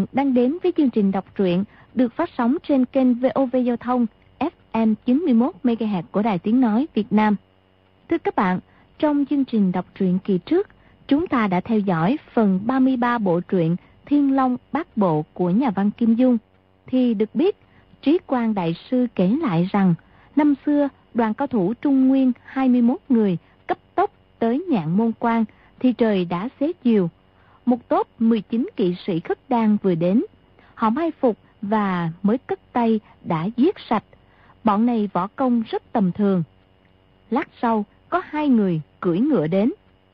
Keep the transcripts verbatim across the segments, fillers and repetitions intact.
bạn đang đến với chương trình đọc truyện được phát sóng trên kênh vê o vê Giao thông ép em chín mươi mốt mê ga héc của Đài Tiếng Nói Việt Nam. Thưa các bạn, trong chương trình đọc truyện kỳ trước, chúng ta đã theo dõi phần ba mươi ba bộ truyện Thiên Long Bát Bộ của nhà văn Kim Dung. Thì được biết, Trí Quang Đại Sư kể lại rằng, năm xưa đoàn cao thủ Trung Nguyên hai mươi mốt người cấp tốc tới Nhạn Môn Quan thì trời đã xế chiều. Một tốp mười chín kỵ sĩ Khất Đan vừa đến. Họ mai phục và mới cất tay đã giết sạch. Bọn này võ công rất tầm thường. Lát sau, có hai người cưỡi ngựa đến.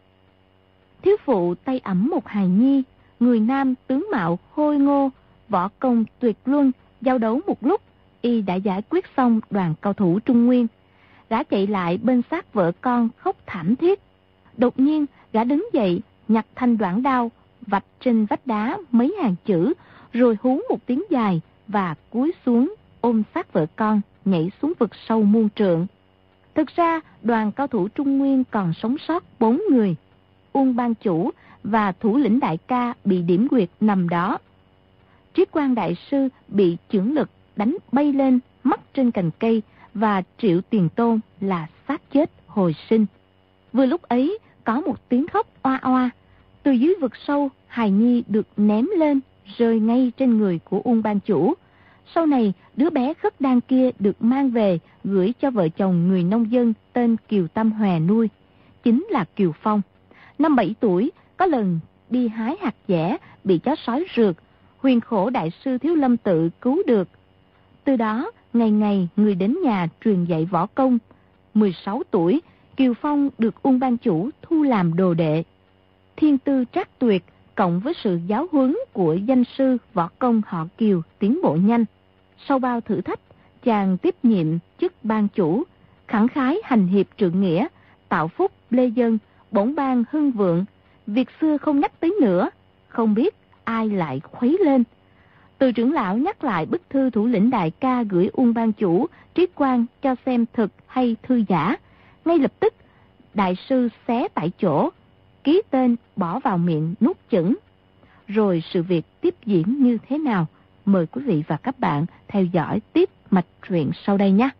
Thiếu phụ tay ẵm một hài nhi, người nam tướng mạo khôi ngô, võ công tuyệt luân, giao đấu một lúc, y đã giải quyết xong đoàn cao thủ Trung Nguyên. Gã chạy lại bên xác vợ con khóc thảm thiết. Đột nhiên, gã đứng dậy, nhặt thanh đoạn đao, vạch trên vách đá mấy hàng chữ, rồi hú một tiếng dài và cúi xuống ôm xác vợ con, nhảy xuống vực sâu muôn trượng. Thực ra, đoàn cao thủ Trung Nguyên còn sống sót bốn người. Uông Ban Chủ và thủ lĩnh đại ca bị điểm quyệt nằm đó. Trí Quang Đại Sư bị chưởng lực đánh bay lên, mắc trên cành cây, và Triệu Tiền Tôn là xác chết hồi sinh. Vừa lúc ấy, có một tiếng khóc oa oa. Từ dưới vực sâu, hài nhi được ném lên, rơi ngay trên người của Uông Ban Chủ. Sau này, đứa bé Khất Đan kia được mang về, gửi cho vợ chồng người nông dân tên Kiều Tam Hòe nuôi. Chính là Kiều Phong. Năm bảy tuổi, có lần đi hái hạt dẻ, bị chó sói rượt. Huyền khổ Đại Sư Thiếu Lâm Tự cứu được. Từ đó, ngày ngày người đến nhà truyền dạy võ công. mười sáu tuổi, Kiều Phong được Uông Ban Chủ thu làm đồ đệ. Thiên tư trác tuyệt, cộng với sự giáo huấn của danh sư võ công họ Kiều tiến bộ nhanh. Sau bao thử thách, chàng tiếp nhiệm chức ban chủ, khẳng khái hành hiệp trượng nghĩa, tạo phúc lê dân, bổn ban hưng vượng. Việc xưa không nhắc tới nữa, không biết ai lại khuấy lên. Từ trưởng lão nhắc lại bức thư thủ lĩnh đại ca gửi Uông Ban Chủ, Trí Quang cho xem thực hay thư giả. Ngay lập tức, đại sư xé tại chỗ, ký tên bỏ vào miệng nuốt chửng. Rồi sự việc tiếp diễn như thế nào? Mời quý vị và các bạn theo dõi tiếp mạch truyện sau đây nhé.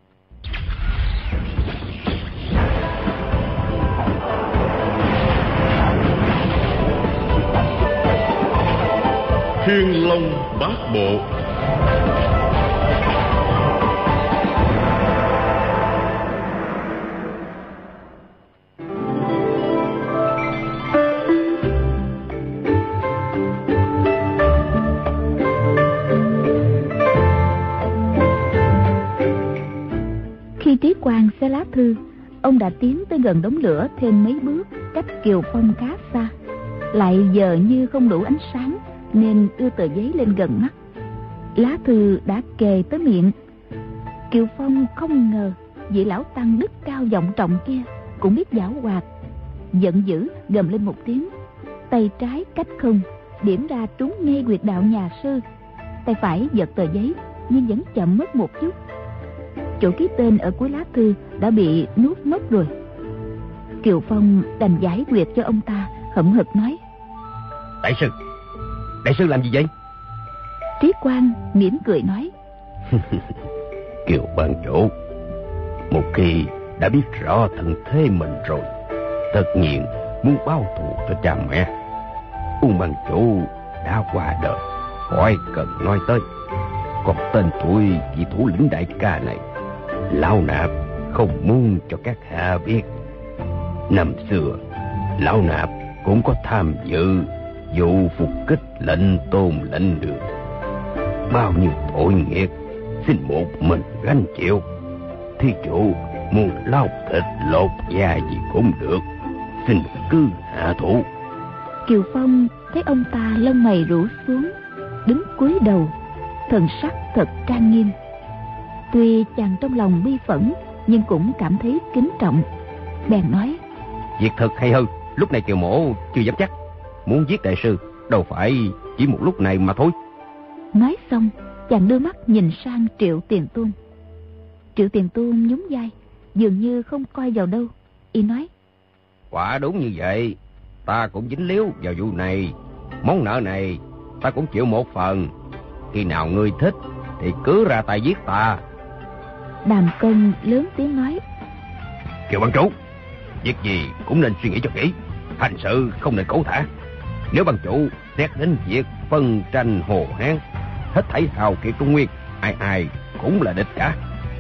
Thiên Long Bát Bộ. Khi Trí Quang xé lá thư, ông đã tiến tới gần đống lửa thêm mấy bước, cách Kiều Phong khá xa. Lại giờ như không đủ ánh sáng, nên đưa tờ giấy lên gần mắt. Lá thư đã kề tới miệng. Kiều Phong không ngờ vị lão tăng đức cao vọng trọng kia cũng biết giảo hoạt. Giận dữ gầm lên một tiếng, tay trái cách không điểm ra trúng ngay huyệt đạo nhà sư. Tay phải giật tờ giấy nhưng vẫn chậm mất một chút. Chỗ ký tên ở cuối lá thư đã bị nuốt mất rồi. Kiều Phong đành giải huyệt cho ông ta, hậm hực nói: Đại sư, đại sư làm gì vậy? Trí Quang mỉm cười nói: Kiều ban chủ, một khi đã biết rõ thân thế mình rồi, tất nhiên muốn báo thù cho cha mẹ. Uông ban chủ đã qua đời, khỏi cần nói tới. Còn tên tuổi vị thủ lĩnh đại ca này, lão nạp không muốn cho các hạ biết. Năm xưa, lão nạp cũng có tham dự vụ phục kích lệnh Tôn lệnh Đường. Bao nhiêu tội nghiệp xin một mình gánh chịu. Thí chủ muốn lau thịt lột da gì cũng được, xin cứ hạ thủ. Kiều Phong thấy ông ta lông mày rũ xuống, đứng cúi đầu, thần sắc thật trang nghiêm. Tuy chàng trong lòng bi phẫn, nhưng cũng cảm thấy kính trọng. Bèn nói: Việc thật hay hơn, lúc này Kiều mổ chưa dám chắc. Muốn giết đại sư đâu phải chỉ một lúc này mà thôi. Nói xong, chàng đưa mắt nhìn sang Triệu Tiền Tôn. Triệu Tiền Tôn nhún vai, dường như không coi vào đâu. Y nói: Quả đúng như vậy, ta cũng dính líu vào vụ này. Món nợ này ta cũng chịu một phần. Khi nào ngươi thích thì cứ ra tay giết ta. Đàm Công lớn tiếng nói: Kiều ban chủ, việc gì cũng nên suy nghĩ cho kỹ, hành sự không nên cẩu thả. Nếu ban chủ xét đến việc phân tranh Hồ Hán, hết thảy hào kiệt Trung Nguyên, ai ai cũng là địch cả.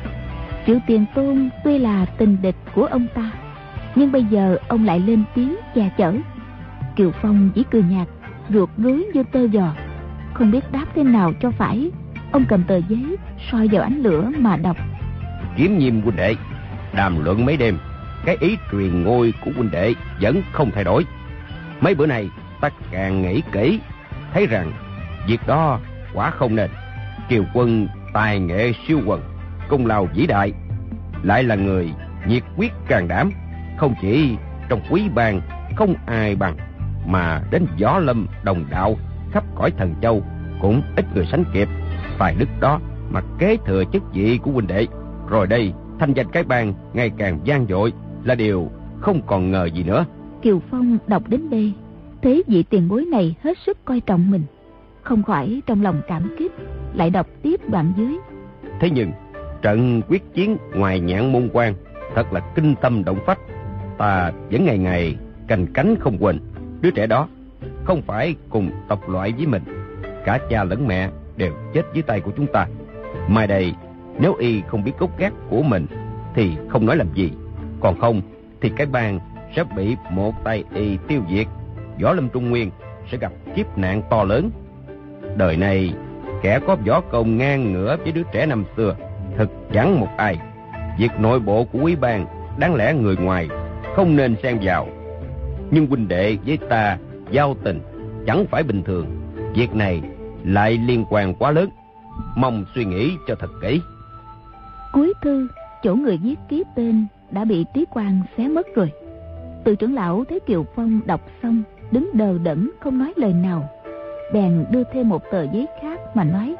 Triệu Tiền Tôn tuy là tình địch của ông ta, nhưng bây giờ ông lại lên tiếng che chở. Kiều Phong chỉ cười nhạt, ruột rối như tơ giò, không biết đáp thế nào cho phải. Ông cầm tờ giấy soi vào ánh lửa mà đọc: Kiếm Nhiêm huynh đệ đàm luận mấy đêm, cái ý truyền ngôi của huynh đệ vẫn không thay đổi. Mấy bữa này ta càng nghĩ kỹ, thấy rằng việc đó quả không nên. Kiều quân tài nghệ siêu quần, công lao vĩ đại, lại là người nhiệt quyết can đảm, không chỉ trong quý bang không ai bằng, mà đến võ lâm đồng đạo khắp cõi Thần Châu cũng ít người sánh kịp. Tài đức đó mà kế thừa chức vị của huynh đệ, rồi đây thanh danh cái bang ngày càng vang dội là điều không còn ngờ gì nữa. Kiều Phong đọc đến đây, thấy vị tiền bối này hết sức coi trọng mình, không khỏi trong lòng cảm kích, lại đọc tiếp đoạn dưới: Thế nhưng trận quyết chiến ngoài Nhạn Môn Quan thật là kinh tâm động phách, ta vẫn ngày ngày canh cánh không quên. Đứa trẻ đó không phải cùng tộc loại với mình, cả cha lẫn mẹ đều chết dưới tay của chúng ta. Mai đây nếu y không biết gốc gác của mình thì không nói làm gì, còn không thì cái bang sẽ bị một tay y tiêu diệt, võ lâm Trung Nguyên sẽ gặp kiếp nạn to lớn. Đời này kẻ có võ công ngang ngửa với đứa trẻ năm xưa thực chẳng một ai. Việc nội bộ của quý bang đáng lẽ người ngoài không nên xen vào, nhưng huynh đệ với ta giao tình chẳng phải bình thường, việc này lại liên quan quá lớn, mong suy nghĩ cho thật kỹ. Cuối thư, chỗ người viết ký tên đã bị Trí Quang xé mất rồi. Từ trưởng lão thấy Kiều Phong đọc xong, đứng đờ đẫn không nói lời nào, bèn đưa thêm một tờ giấy khác mà nói: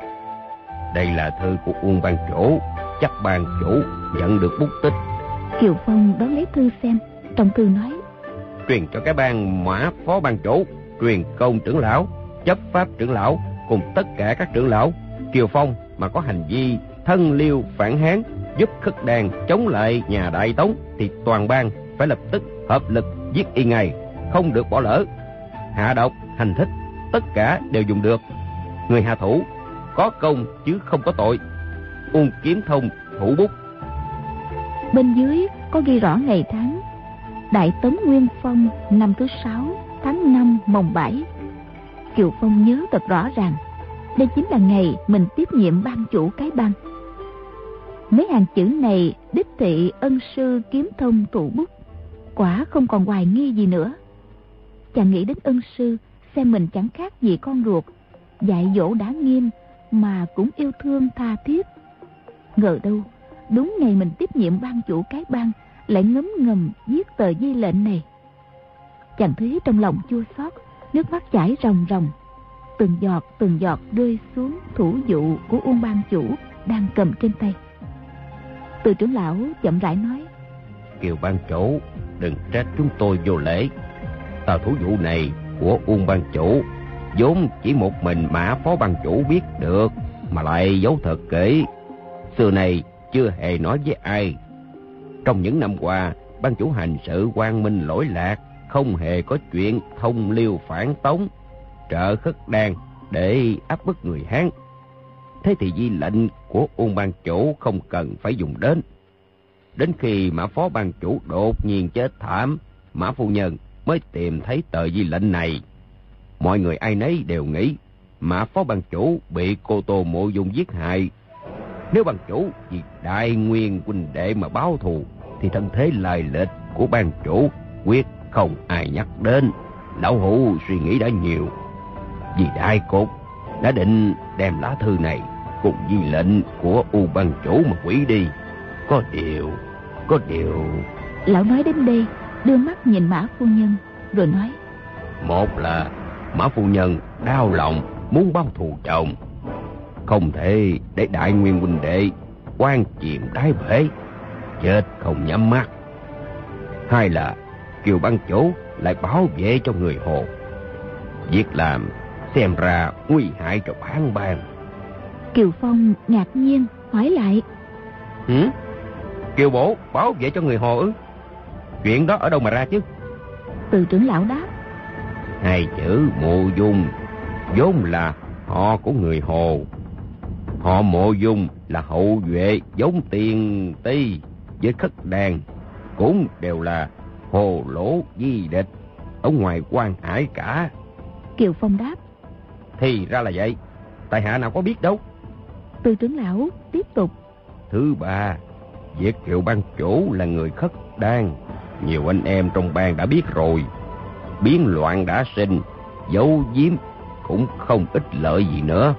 Đây là thư của Uông ban chủ, chắc ban chủ nhận được bút tích. Kiều Phong đón lấy thư xem, trong thư nói: Truyền cho cái ban Mã phó ban chủ, truyền công trưởng lão, chấp pháp trưởng lão cùng tất cả các trưởng lão, Kiều Phong mà có hành vi thân liêu phản Hán, giúp Khất Đan chống lại nhà Đại Tống thì toàn bang phải lập tức hợp lực giết y ngay, không được bỏ lỡ. Hạ độc, hành thích, tất cả đều dùng được. Người hạ thủ có công chứ không có tội. Uông Kiếm Thông thủ bút. Bên dưới có ghi rõ ngày tháng: Đại Tống Nguyên Phong năm thứ sáu tháng năm mồng bảy. Kiều Phong nhớ thật rõ ràng, đây chính là ngày mình tiếp nhiệm ban chủ cái bang. Mấy hàng chữ này đích thị ân sư Kiếm Thông thủ bút, quả không còn hoài nghi gì nữa. Chàng nghĩ đến ân sư, xem mình chẳng khác gì con ruột, dạy dỗ đã nghiêm mà cũng yêu thương tha thiết. Ngờ đâu đúng ngày mình tiếp nhiệm ban chủ cái bang lại ngấm ngầm viết tờ di lệnh này. Chàng thấy trong lòng chua xót, nước mắt chảy ròng ròng, từng giọt từng giọt rơi xuống thủ dụ của Uông ban chủ đang cầm trên tay. Từ trưởng lão chậm rãi nói: Kiều ban chủ đừng trách chúng tôi vô lễ. Tờ thủ dụ này của Uông ban chủ vốn chỉ một mình Mã phó ban chủ biết được, mà lại giấu thật kỹ, xưa này chưa hề nói với ai. Trong những năm qua, ban chủ hành sự quang minh lỗi lạc, không hề có chuyện thông liêu phản Tống, trợ Khất Đan để áp bức người Hán. Thế thì di lệnh của Uông ban chủ không cần phải dùng đến. Đến khi Mã phó ban chủ đột nhiên chết thảm, Mã phu nhân mới tìm thấy tờ di lệnh này. Mọi người ai nấy đều nghĩ Mã phó ban chủ bị cô Tô Mộ Dung giết hại. Nếu ban chủ vì Đại Nguyên huynh đệ mà báo thù, thì thân thế lai lịch của ban chủ quyết không ai nhắc đến. Lão hủ suy nghĩ đã nhiều, vì đại cục đã định đem lá thư này cùng di lệnh của U ban chủ mà hủy đi. Có điều, có điều... Lão nói đến đây, đưa mắt nhìn Mã phu nhân, rồi nói: Một là Mã phu nhân đau lòng muốn báo thù chồng, không thể để Đại Nguyên huynh đệ quan chìm đáy bể, chết không nhắm mắt. Hai là Kiều ban chủ lại bảo vệ cho người Hồ, việc làm Xem ra nguy hại cho bản bang. Kiều Phong ngạc nhiên hỏi lại. Hử? Kiều bổ bảo vệ cho người Hồ ư? Chuyện đó ở đâu mà ra chứ? Từ trưởng lão đáp. Hai chữ Mộ Dung vốn là họ của người Hồ. Họ Mộ Dung là hậu duệ giống Tiền Ti với Khất Đàn, cũng đều là Hồ Lỗ di địch ở ngoài Quan Hải cả. Kiều Phong đáp. Thì ra là vậy, tại hạ nào có biết đâu. Từ trưởng lão tiếp tục. Thứ ba, việc Kiều ban chủ là người Khất Đan, nhiều anh em trong bang đã biết rồi. Biến loạn đã sinh, giấu giếm cũng không ích lợi gì nữa.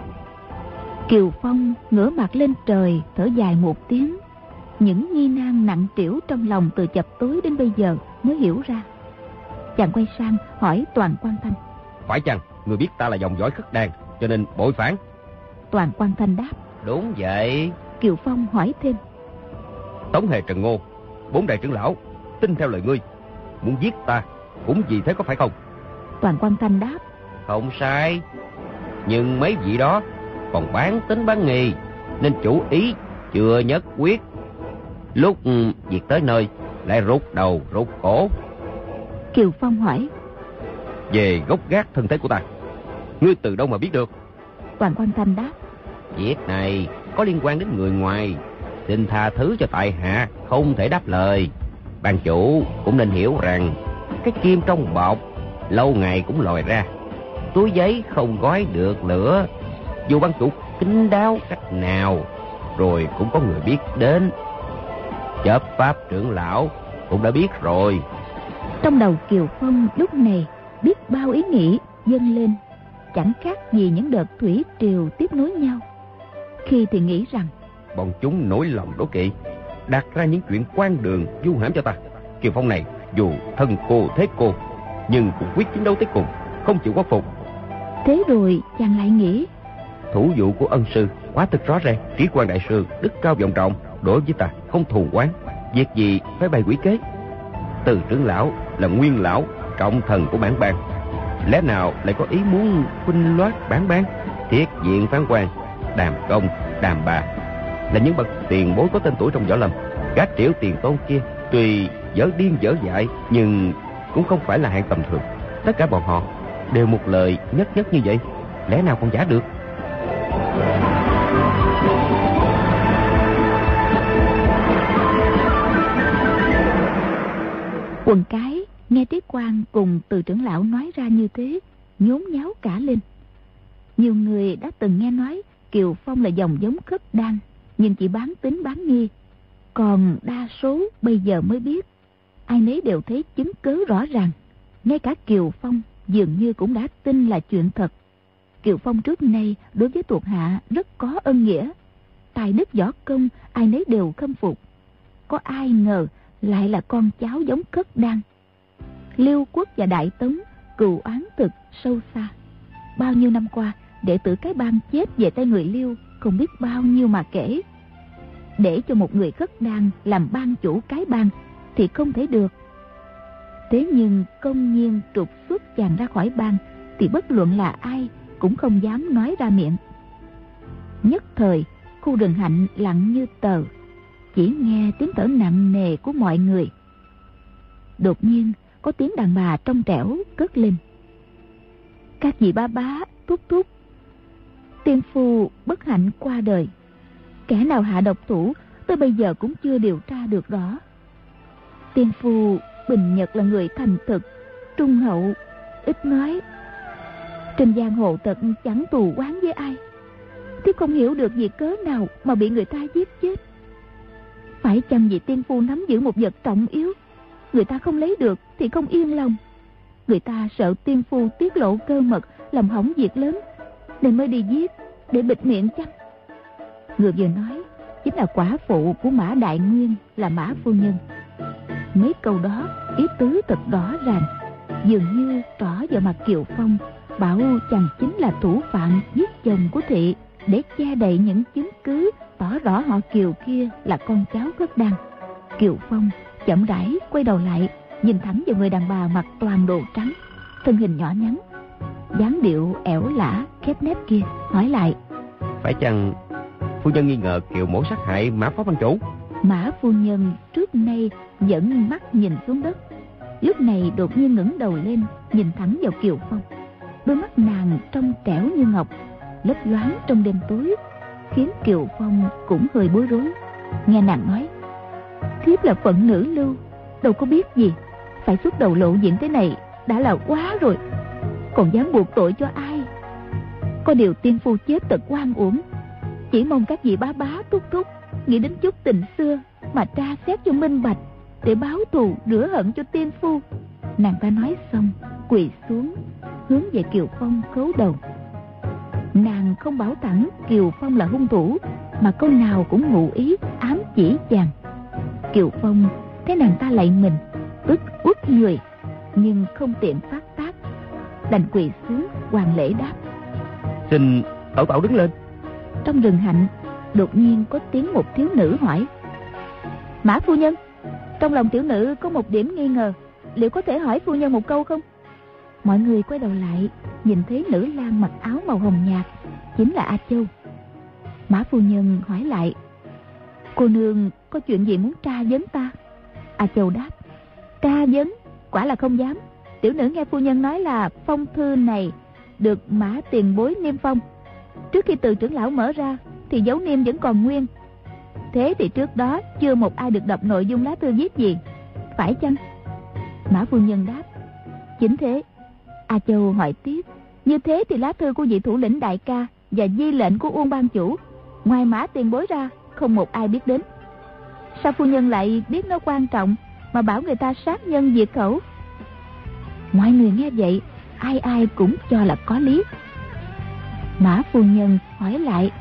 Kiều Phong ngửa mặt lên trời, thở dài một tiếng. Những nghi nan nặng trĩu trong lòng từ chập tối đến bây giờ mới hiểu ra. Chàng quay sang hỏi Toàn Quan Thanh. Phải chăng người biết ta là dòng dõi Khất Đan, cho nên bội phản? Toàn Quan Thanh đáp. Đúng vậy. Kiều Phong hỏi thêm. Tống Hề Trần Ngô, bốn đại trưởng lão tin theo lời ngươi, muốn giết ta cũng vì thế có phải không? Toàn Quan Thanh đáp. Không sai. Nhưng mấy vị đó còn bán tính bán nghi, nên chủ ý chưa nhất quyết. Lúc việc tới nơi lại rút đầu rút cổ. Kiều Phong hỏi. Về gốc gác thân thế của ta, ngươi từ đâu mà biết được? Toàn Quan Thanh đáp. Việc này có liên quan đến người ngoài, xin tha thứ cho tại hạ không thể đáp lời. Ban chủ cũng nên hiểu rằng cái kim trong bọc lâu ngày cũng lòi ra. Túi giấy không gói được lửa, dù ban chủ kín đáo cách nào rồi cũng có người biết đến. Chấp pháp trưởng lão cũng đã biết rồi. Trong đầu Kiều Phong lúc này biết bao ý nghĩ dâng lên, chẳng khác gì những đợt thủy triều tiếp nối nhau. Khi thì nghĩ rằng bọn chúng nổi lòng đố kỵ, đặt ra những chuyện quan đường du hãm cho ta. Kiều Phong này dù thân cô thế cô, nhưng cũng quyết chiến đấu tới cùng, không chịu khuất phục. Thế rồi chàng lại nghĩ, thủ vụ của ân sư quá thực rõ ràng, trí quan đại sư đức cao vọng trọng, đối với ta không thù oán, việc gì phải bày quỷ kế. Từ trưởng lão là nguyên lão trọng thần của bản bang, lẽ nào lại có ý muốn khuynh loát bản bang? Thiết diện phán quan, Đàm Công, Đàm Bà là những bậc tiền bối có tên tuổi trong võ lâm. Các triệu tiền tôn kia tuy dở điên dở dại nhưng cũng không phải là hạng tầm thường. Tất cả bọn họ đều một lời nhất nhất như vậy, lẽ nào còn giả được? Quần cái nghe Tiết Quan cùng Từ trưởng lão nói ra như thế, nhốn nháo cả lên. Nhiều người đã từng nghe nói Kiều Phong là dòng giống Khất Đan, nhưng chỉ bán tính bán nghi. Còn đa số bây giờ mới biết, ai nấy đều thấy chứng cứ rõ ràng. Ngay cả Kiều Phong dường như cũng đã tin là chuyện thật. Kiều Phong trước nay đối với thuộc hạ rất có ân nghĩa, tài đức võ công ai nấy đều khâm phục. Có ai ngờ lại là con cháu giống Khất Đan. Liêu Quốc và Đại Tống cừu oán thực sâu xa. Bao nhiêu năm qua, đệ tử cái bang chết về tay người Liêu không biết bao nhiêu mà kể. Để cho một người Khất Đan làm ban chủ cái bang thì không thể được. Thế nhưng công nhiên trục xuất chàng ra khỏi bang thì bất luận là ai cũng không dám nói ra miệng. Nhất thời khu rừng hạnh lặng như tờ, chỉ nghe tiếng thở nặng nề của mọi người. Đột nhiên có tiếng đàn bà trong trẻo cất lên. Các vị ba bá, thúc thúc, tiên phu bất hạnh qua đời. Kẻ nào hạ độc thủ tới bây giờ cũng chưa điều tra được rõ. Tiên phu Bình Nhật là người thành thực, trung hậu, ít nói. Trên giang hồ thật chẳng tù oán với ai. Thiếp không hiểu được vì cớ nào mà bị người ta giết chết. Phải chăng vì tiên phu nắm giữ một vật trọng yếu, người ta không lấy được thì không yên lòng. Người ta sợ tiên phu tiết lộ cơ mật làm hỏng việc lớn, nên mới đi giết để bịt miệng chăng? Người vừa nói chính là quả phụ của Mã Đại Nguyên, là Mã phu nhân. Mấy câu đó ý tứ thật rõ ràng, dường như tỏ vào mặt Kiều Phong, bảo chàng chính là thủ phạm giết chồng của Thị, để che đậy những chứng cứ tỏ rõ họ Kiều kia là con cháu Khất Đan. Kiều Phong chậm rãi quay đầu lại, nhìn thẳng vào người đàn bà mặc toàn đồ trắng, thân hình nhỏ nhắn. dáng điệu ẻo lả khép nép kia hỏi lại: Phải chăng phu nhân nghi ngờ Kiều mẫu sát hại Mã phó ban chủ? Mã phu nhân trước nay vẫn mắt nhìn xuống đất, lúc này đột nhiên ngẩng đầu lên, nhìn thẳng vào Kiều Phong. Đôi mắt nàng trong trẻo như ngọc, lấp loáng trong đêm tối, khiến Kiều Phong cũng hơi bối rối. Nghe nàng nói: Thiếp là phận nữ lưu, đâu có biết gì, phải xuất đầu lộ diện thế này đã là quá rồi, còn dám buộc tội cho ai? Có điều tiên phu chết thật oan uổng, chỉ mong các vị bá bá thúc thúc nghĩ đến chút tình xưa mà tra xét cho minh bạch, để báo thù rửa hận cho tiên phu. Nàng ta nói xong quỳ xuống hướng về Kiều Phong khấu đầu. Nàng không bảo thẳng Kiều Phong là hung thủ, mà câu nào cũng ngụ ý ám chỉ chàng. Kiều Phong thấy nàng ta lạy mình, tức uất người, nhưng không tiện phát tác, đành quỳ xuống hoàn lễ đáp: Xin tẩu tẩu đứng lên. Trong rừng hạnh đột nhiên có tiếng một thiếu nữ hỏi: Mã phu nhân, trong lòng tiểu nữ có một điểm nghi ngờ, liệu có thể hỏi phu nhân một câu không? Mọi người quay đầu lại, nhìn thấy nữ lang mặc áo màu hồng nhạt, chính là A Châu. Mã phu nhân hỏi lại: Cô nương có chuyện gì muốn tra vấn ta? A Châu đáp: Tra vấn quả là không dám. Tiểu nữ nghe phu nhân nói là phong thư này được Mã tiền bối niêm phong. Trước khi từ trưởng lão mở ra thì dấu niêm vẫn còn nguyên. Thế thì trước đó chưa một ai được đọc nội dung lá thư viết gì, phải chăng? Mã phu nhân đáp: Chính thế. A Châu hỏi tiếp: Như thế thì lá thư của vị thủ lĩnh đại ca và di lệnh của Uông ban chủ, ngoài Mã tiền bối ra không một ai biết đến. Sao phu nhân lại biết nó quan trọng mà bảo người ta sát nhân diệt khẩu? Mọi người nghe vậy, ai ai cũng cho là có lý. Mã phu nhân hỏi lại: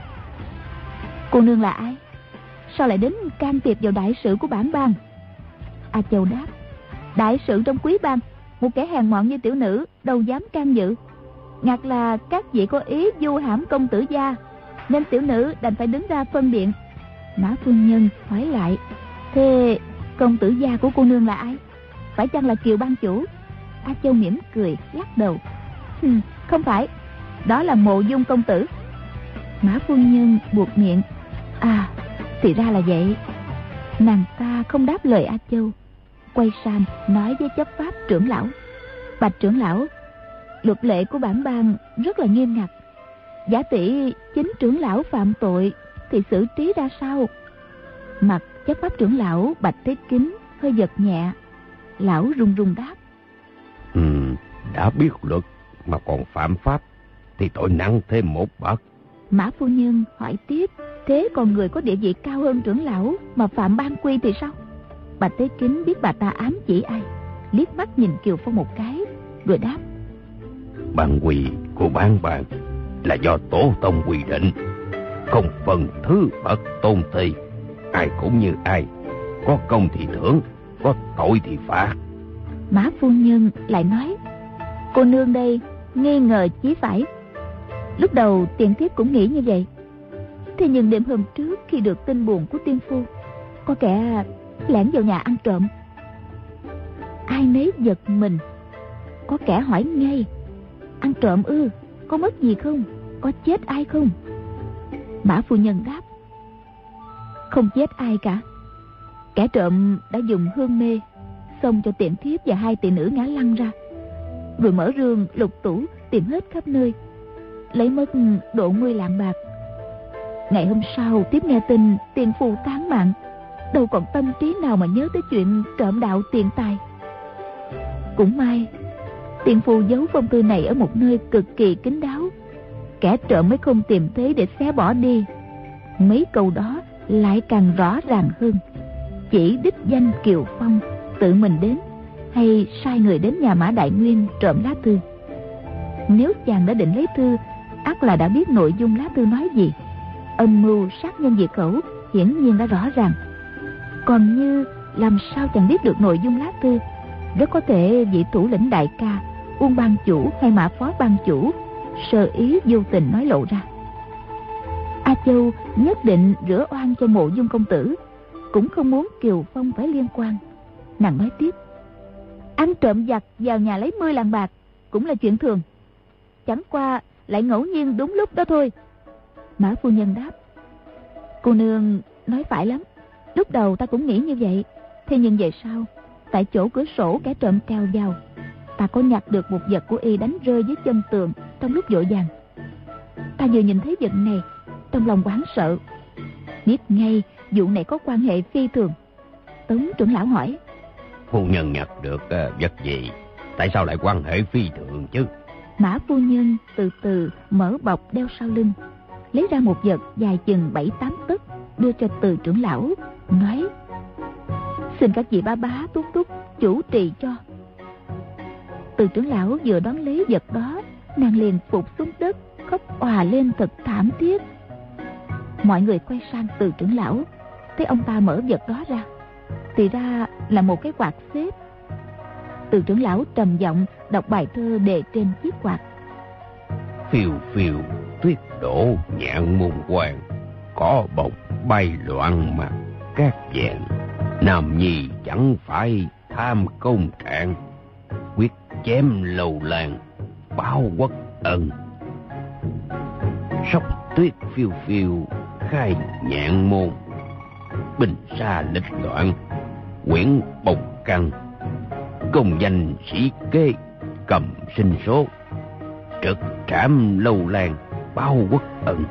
Cô nương là ai? Sao lại đến can thiệp vào đại sự của bản bang? A Châu đáp: Đại sự trong quý bang, một kẻ hèn mọn như tiểu nữ đâu dám can dự. Ngặt là các vị có ý du hãm công tử gia, nên tiểu nữ đành phải đứng ra phân biện. Mã phu nhân hỏi lại: Thế công tử gia của cô nương là ai? Phải chăng là Kiều ban chủ? A Châu mỉm cười lắc đầu: Không phải, đó là Mộ Dung công tử. Mã phu nhân buột miệng: À, thì ra là vậy. Nàng ta không đáp lời A Châu, quay sang nói với chấp pháp trưởng lão: Bạch trưởng lão, luật lệ của bản bang rất là nghiêm ngặt. Giả tỷ chính trưởng lão phạm tội thì xử trí ra sao? Mặt chấp pháp trưởng lão Bạch Thế Kính hơi giật nhẹ, lão run run đáp: Ừ, đã biết luật mà còn phạm pháp thì tội nặng thêm một bậc. Mã phu nhân hỏi tiếp: Thế còn người có địa vị cao hơn trưởng lão mà phạm ban quy thì sao? Bạch Thế Kính biết bà ta ám chỉ ai, liếc mắt nhìn Kiều Phong một cái rồi đáp: Ban quy của bản bang là do tổ tông quy định, không phân thứ bậc tôn ti, ai cũng như ai, có công thì thưởng, có tội thì phạt. Mã phu nhân lại nói: Cô nương đây nghi ngờ chí phải. Lúc đầu tiền thiếp cũng nghĩ như vậy, thế nhưng đêm hôm trước khi được tin buồn của tiên phu, có kẻ lẻn vào nhà ăn trộm. Ai nấy giật mình. Có kẻ hỏi ngay: Ăn trộm ư? Có mất gì không? Có chết ai không? Mã phu nhân đáp: Không chết ai cả. Kẻ trộm đã dùng hương mê xông cho tiệm thiếp và hai tỷ nữ ngã lăn ra, rồi mở rương lục tủ tìm hết khắp nơi, lấy mất độ mười lạng bạc. Ngày hôm sau tiếp nghe tin tiền phu tán mạng, đâu còn tâm trí nào mà nhớ tới chuyện trộm đạo tiền tài. Cũng may tiền phu giấu phong thư này ở một nơi cực kỳ kín đáo, kẻ trộm mới không tìm thấy để xé bỏ đi. Mấy câu đó lại càng rõ ràng hơn, chỉ đích danh Kiều Phong tự mình đến hay sai người đến nhà Mã Đại Nguyên trộm lá thư. Nếu chàng đã định lấy thư, ắt là đã biết nội dung lá thư nói gì. Âm mưu sát nhân diệt khẩu hiển nhiên đã rõ ràng. Còn như làm sao chàng biết được nội dung lá thư? Rất có thể vị thủ lĩnh đại ca, Uông ban chủ hay Mã phó ban chủ sơ ý vô tình nói lộ ra. A Châu nhất định rửa oan cho Mộ Dung công tử, cũng không muốn Kiều Phong phải liên quan. Nàng nói tiếp: Ăn trộm giặc vào nhà lấy mười lạng bạc cũng là chuyện thường. chẳng qua lại ngẫu nhiên đúng lúc đó thôi. Mã phu nhân đáp: Cô nương nói phải lắm. Lúc đầu ta cũng nghĩ như vậy. Thế nhưng về sau, tại chỗ cửa sổ kẻ trộm trèo vào, ta có nhặt được một vật của y đánh rơi dưới chân tường trong lúc vội vàng. Ta vừa nhìn thấy vật này, trong lòng hoảng sợ, biết ngay vụ này có quan hệ phi thường. Tống trưởng lão hỏi: Phu nhân nhặt được uh, vật gì? Tại sao lại quan hệ phi thường chứ? Mã phu nhân từ từ mở bọc đeo sau lưng, lấy ra một vật dài chừng bảy tám tấc, đưa cho Từ trưởng lão, nói: Xin các vị bá bá túc túc chủ trì cho. Từ trưởng lão vừa đón lấy vật đó, nàng liền phục xuống đất, khóc òa lên thật thảm thiết. Mọi người quay sang Từ trưởng lão, thấy ông ta mở vật đó ra, thì ra là một cái quạt xếp. Từ trưởng lão trầm giọng đọc bài thơ đề trên chiếc quạt: Phiêu phiêu tuyết đổ nhạn môn hoàng, có bọc bay loạn mặt cát vàng. Nam nhi chẳng phải tham công trạng, quyết chém lầu làng báo quốc ân. Sóc tuyết phiêu phiêu khai nhạn môn, bình xa lịch loạn quyển bộc căn. Công danh sĩ kế cầm sinh số, trực trảm lâu lan bao quốc ân.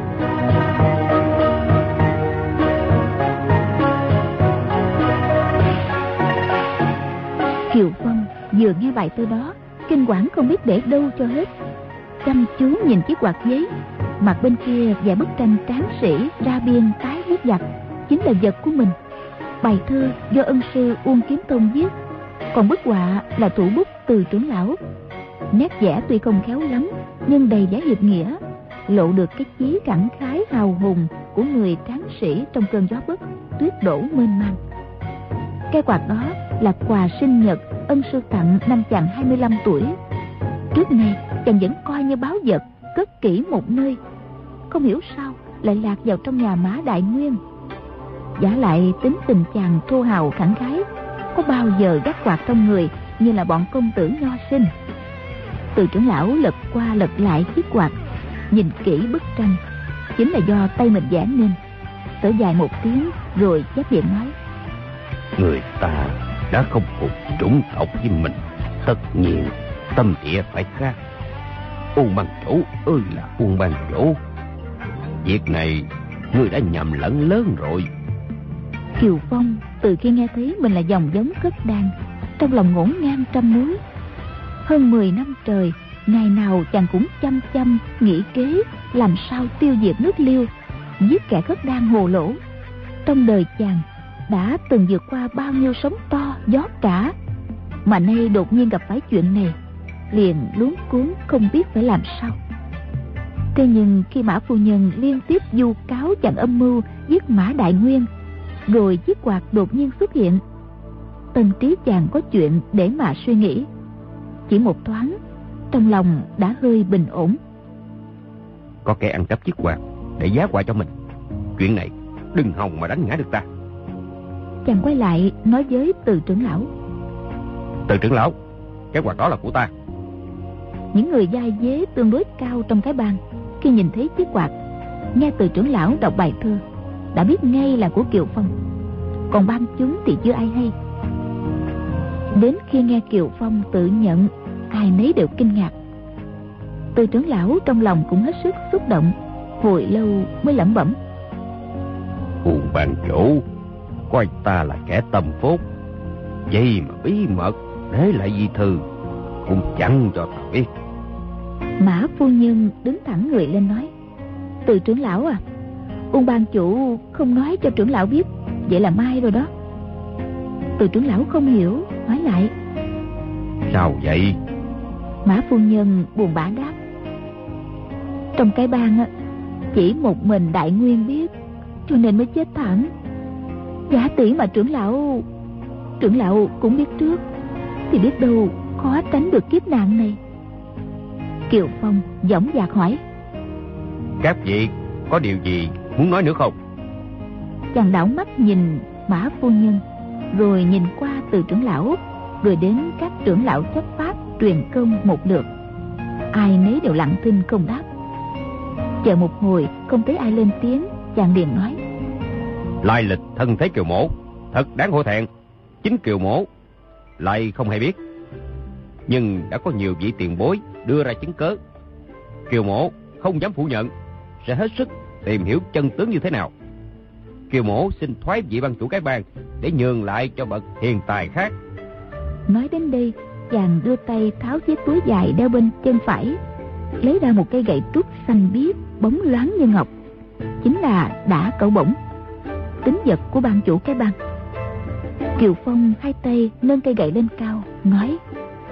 Kiều Phong vừa nghe bài thơ đó, kinh quản không biết để đâu cho hết, chăm chú nhìn chiếc quạt giấy. Mặt bên kia vài bức tranh tráng sĩ ra biên tái viết giặc, chính là vật của mình. Bài thơ do ân sư Uông Kiếm Tông viết, còn bức họa là thủ bút Từ trưởng lão. Nét vẽ tuy không khéo lắm, nhưng đầy vẻ hiệp nghĩa, lộ được cái chí khẳng khái hào hùng của người tráng sĩ trong cơn gió bấc tuyết đổ mênh mang. Cái quạt đó là quà sinh nhật ân sư tặng năm chàng hai mươi lăm tuổi. Trước nay chàng vẫn coi như báu vật, cất kỹ một nơi. Không hiểu sao lại lạc vào trong nhà Mã Đại Nguyên. Giả lại tính tình chàng thô hào khẳng khái, có bao giờ gác quạt trong người như là bọn công tử nho sinh. Từ trưởng lão lật qua lật lại chiếc quạt, nhìn kỹ bức tranh, chính là do tay mình vẽ nên. Thở dài một tiếng rồi chép miệng nói: Người ta đã không cùng chủng tộc với mình, tất nhiên tâm địa phải khác. Uông Ban Chủ ơi là Uông Ban Chủ, việc này ngươi đã nhầm lẫn lớn rồi. Kiều Phong từ khi nghe thấy mình là dòng giống Cất Đan, trong lòng ngổn ngang trăm mối. Hơn mười năm trời, ngày nào chàng cũng chăm chăm nghĩ kế làm sao tiêu diệt nước Liêu, giết kẻ Cất Đan hồ lỗ. Trong đời chàng đã từng vượt qua bao nhiêu sóng to gió cả, mà nay đột nhiên gặp phải chuyện này, liền luống cuống không biết phải làm sao. Thế nhưng khi Mã phu nhân liên tiếp vu cáo chàng âm mưu giết Mã Đại Nguyên, rồi chiếc quạt đột nhiên xuất hiện, tâm trí chàng có chuyện để mà suy nghĩ. Chỉ một thoáng, trong lòng đã hơi bình ổn. Có kẻ ăn cắp chiếc quạt để giá quà cho mình, chuyện này đừng hòng mà đánh ngã được ta. Chàng quay lại nói với Từ trưởng lão: Từ trưởng lão, cái quạt đó là của ta. Những người vai vế tương đối cao trong cái bàn, khi nhìn thấy chiếc quạt, nghe Từ trưởng lão đọc bài thơ, đã biết ngay là của Kiều Phong. Còn ban chúng thì chưa ai hay. Đến khi nghe Kiều Phong tự nhận, ai nấy đều kinh ngạc. Từ trưởng lão trong lòng cũng hết sức xúc động, hồi lâu mới lẩm bẩm: Uông Ban Chủ coi ta là kẻ tâm phúc, vậy mà bí mật để lại di thư cũng chẳng cho ta biết. Mã phu nhân đứng thẳng người lên nói: Từ trưởng lão à, Uông Ban Chủ không nói cho trưởng lão biết, vậy là mai rồi đó. Từ trưởng lão không hiểu, hỏi lại: Sao vậy? Mã phu nhân buồn bã đáp: Trong cái bang chỉ một mình Đại Nguyên biết, cho nên mới chết thảm. Giả tỷ mà trưởng lão trưởng lão cũng biết trước, thì biết đâu khó tránh được kiếp nạn này. Kiều Phong dõng dạc hỏi: Các vị có điều gì muốn nói nữa không? Chàng đảo mắt nhìn Mã phu nhân, rồi nhìn qua Từ trưởng lão, rồi đến các trưởng lão chấp pháp truyền công một lượt. ai nấy đều lặng thinh không đáp. Chờ một hồi không thấy ai lên tiếng, chàng liền nói: Lai lịch thân thế Kiều Mổ thật đáng hổ thẹn. Chính Kiều Mổ lại không hay biết, nhưng đã có nhiều vị tiền bối đưa ra chứng cớ. Kiều Mổ không dám phủ nhận, sẽ hết sức tìm hiểu chân tướng như thế nào. Kiều Mổ xin thoái vị ban chủ cái bang để nhường lại cho bậc hiền tài khác. Nói đến đây, chàng đưa tay tháo chiếc túi dài đeo bên chân phải, lấy ra một cây gậy trúc xanh biếc bóng loáng như ngọc, chính là đả cẩu bổng, tín vật của ban chủ cái bang. Kiều Phong hai tay nâng cây gậy lên cao, nói: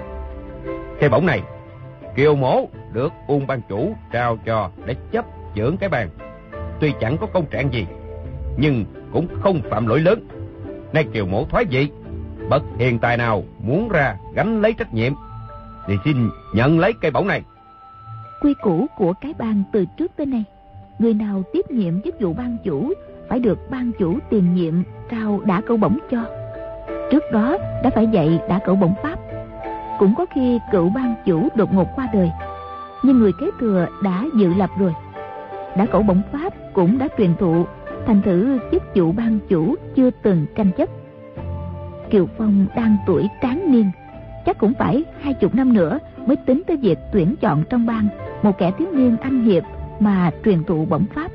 Cây bổng này Kiều Mổ được Uông ban chủ trao cho để chấp chưởng cái bang. Tuy chẳng có công trạng gì, nhưng cũng không phạm lỗi lớn. Nay Kiều Mổ thoái vị, bậc hiền tài nào muốn ra gánh lấy trách nhiệm thì xin nhận lấy cây bổng này. Quy củ của cái bang từ trước tới nay, người nào tiếp nhiệm chức vụ ban chủ phải được ban chủ tiền nhiệm trao đả cẩu bổng cho. Trước đó đã phải dạy đả cẩu bổng pháp. Cũng có khi cựu ban chủ đột ngột qua đời, nhưng người kế thừa đã dự lập rồi. Đả cẩu bổng pháp cũng đã truyền thụ, thành thử chức vụ ban chủ chưa từng tranh chấp. Kiều Phong đang tuổi tráng niên, chắc cũng phải hai chục năm nữa mới tính tới việc tuyển chọn trong bang một kẻ thiếu niên anh hiệp mà truyền thụ bổng pháp.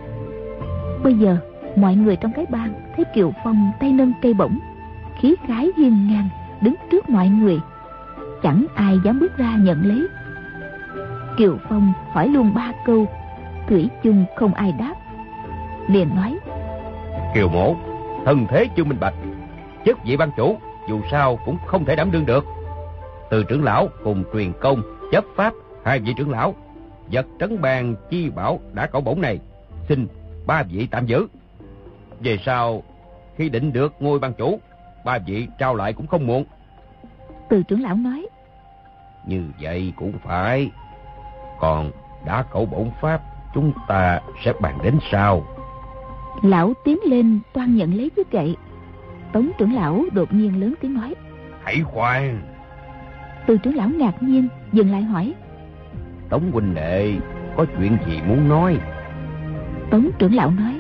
Bây giờ mọi người trong cái bang thấy Kiều Phong tay nâng cây bổng, khí khái hiên ngang đứng trước mọi người, chẳng ai dám bước ra nhận lấy. Kiều Phong hỏi luôn ba câu, thủy chung không ai đáp. Liền nói: Kiều Mổ thân thế chưa minh bạch, chức vị ban chủ dù sao cũng không thể đảm đương được. Từ trưởng lão cùng truyền công chấp pháp hai vị trưởng lão, vật trấn bang chi bảo đả cẩu bổng này xin ba vị tạm giữ. Về sau khi định được ngôi ban chủ, ba vị trao lại cũng không muộn. Từ trưởng lão nói: Như vậy cũng phải. Còn đả cẩu bổng pháp chúng ta sẽ bàn đến sau. Lão tiến lên toan nhận lấy chiếc gậy. Tống trưởng lão đột nhiên lớn tiếng nói: Hãy khoan. Từ trưởng lão ngạc nhiên dừng lại hỏi: Tống huynh đệ có chuyện gì muốn nói? Tống trưởng lão nói: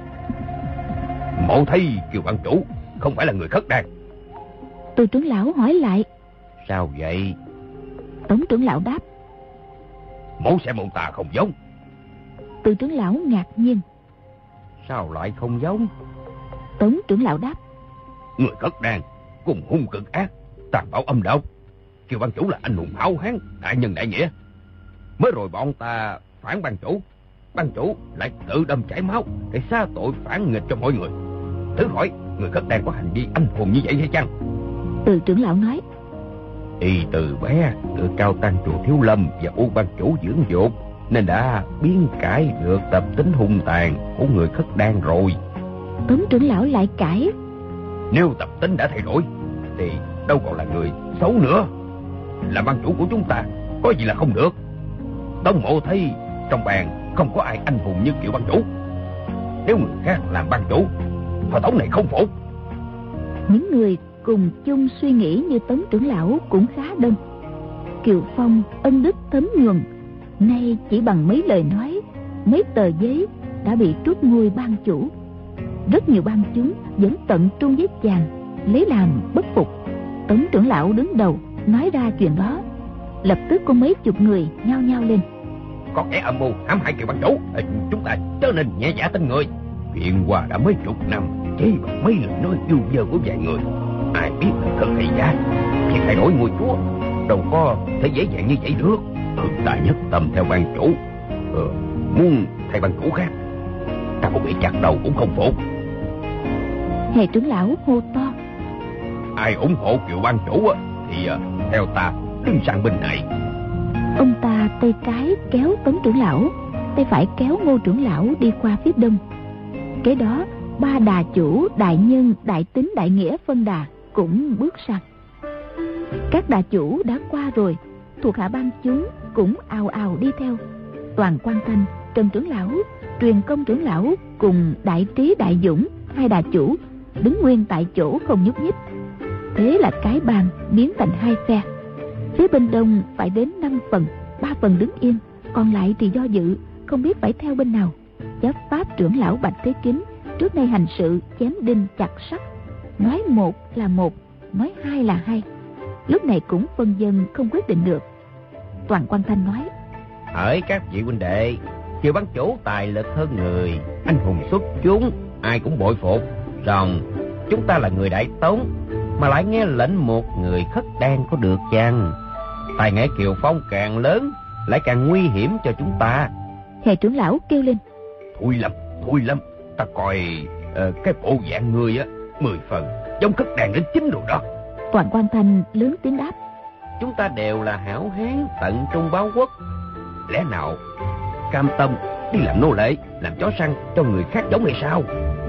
Mộ thấy Kiều ban chủ không phải là người khất đan. Từ trưởng lão hỏi lại: Sao vậy? Tống trưởng lão đáp: Mộ sẽ môn ta không giống. Từ trưởng lão ngạc nhiên: Sao lại không giống? Tống trưởng lão đáp: Người khất đan cùng hung cực ác, tàn bạo âm độc. Kiều ban chủ là anh hùng háo hán, đại nhân đại nghĩa. Mới rồi bọn ta phản ban chủ, ban chủ lại tự đâm chảy máu để xa tội phản nghịch cho mọi người. Thử hỏi người khất đan có hành vi anh hùng như vậy hay chăng? Từ trưởng lão nói: Y từ bé được Cao Tăng chùa Thiếu Lâm và Uông ban chủ dưỡng dục, nên đã biến cải được tập tính hung tàn của người khất đan rồi. Tống trưởng lão lại cãi: Nếu tập tính đã thay đổi thì đâu còn là người xấu nữa. Làm ban chủ của chúng ta có gì là không được. Tống mộ thấy trong bàn không có ai anh hùng như Kiều ban chủ. Nếu người khác làm ban chủ, họ Tống này không phục. Những người cùng chung suy nghĩ như Tống trưởng lão cũng khá đông. Kiều Phong ân đức thấm nhuần, nay chỉ bằng mấy lời nói, mấy tờ giấy đã bị trút ngôi ban chủ. Rất nhiều ban chúng vẫn tận trung với chàng, lấy làm bất phục. Tống trưởng lão đứng đầu nói ra chuyện đó, lập tức có mấy chục người nhao nhao lên: Có kẻ âm mưu hãm hại Kiều ban chủ, chúng ta chớ nên nhẹ dạ tin người. Chuyện qua đã mấy chục năm, chỉ bằng mấy lời nói yêu dơ của vài người, ai biết là thật hay giả. Việc thay đổi ngôi chúa đâu có thể dễ dàng như vậy được. Ừ, ta nhất tâm theo ban chủ, ừ, muốn thay ban chủ khác, ta cũng bị chặt đầu cũng không phục. Hệ trưởng lão hô to: Ai ủng hộ Kiều ban chủ thì uh, theo ta đứng sang bên này. Ông ta tay trái kéo Tống trưởng lão, tay phải kéo Ngô trưởng lão đi qua phía đông. Kế đó ba đà chủ, đại nhân, đại tín, đại nghĩa phân đà cũng bước sang. Các đà chủ đã qua rồi, thuộc hạ ban chúng cũng ào ào đi theo. Toàn Quan Thanh, Trần trưởng lão, Truyền Công trưởng lão cùng Đại Trí, Đại Dũng, hai đà chủ đứng nguyên tại chỗ không nhúc nhích. Thế là cái bàn biến thành hai phe. Phía bên đông phải đến năm phần, phần đứng im, còn lại thì do dự, không biết phải theo bên nào. Chấp pháp trưởng lão Bạch Thế Kính trước nay hành sự chém đinh chặt sắt, nói một là một, nói hai là hai, lúc này cũng phân vân không quyết định được. Toàn Quan Thanh nói: Hỡi các vị huynh đệ, Kiều ban chủ tài lực hơn người, anh hùng xuất chúng, ai cũng bội phục. Rằng chúng ta là người Đại Tống mà lại nghe lệnh một người khất đan có được chăng? Tài nghệ Kiều Phong càng lớn, lại càng nguy hiểm cho chúng ta. Hệ trưởng lão kêu lên: Thôi lắm, thôi lắm, ta coi uh, cái bộ dạng người á, mười phần giống khất đàn đến chín rồi đó. Toàn Quan Thanh lớn tiếng đáp: Chúng ta đều là hảo hán tận trung báo quốc, lẽ nào cam tâm đi làm nô lệ, làm chó săn cho người khác giống hay sao?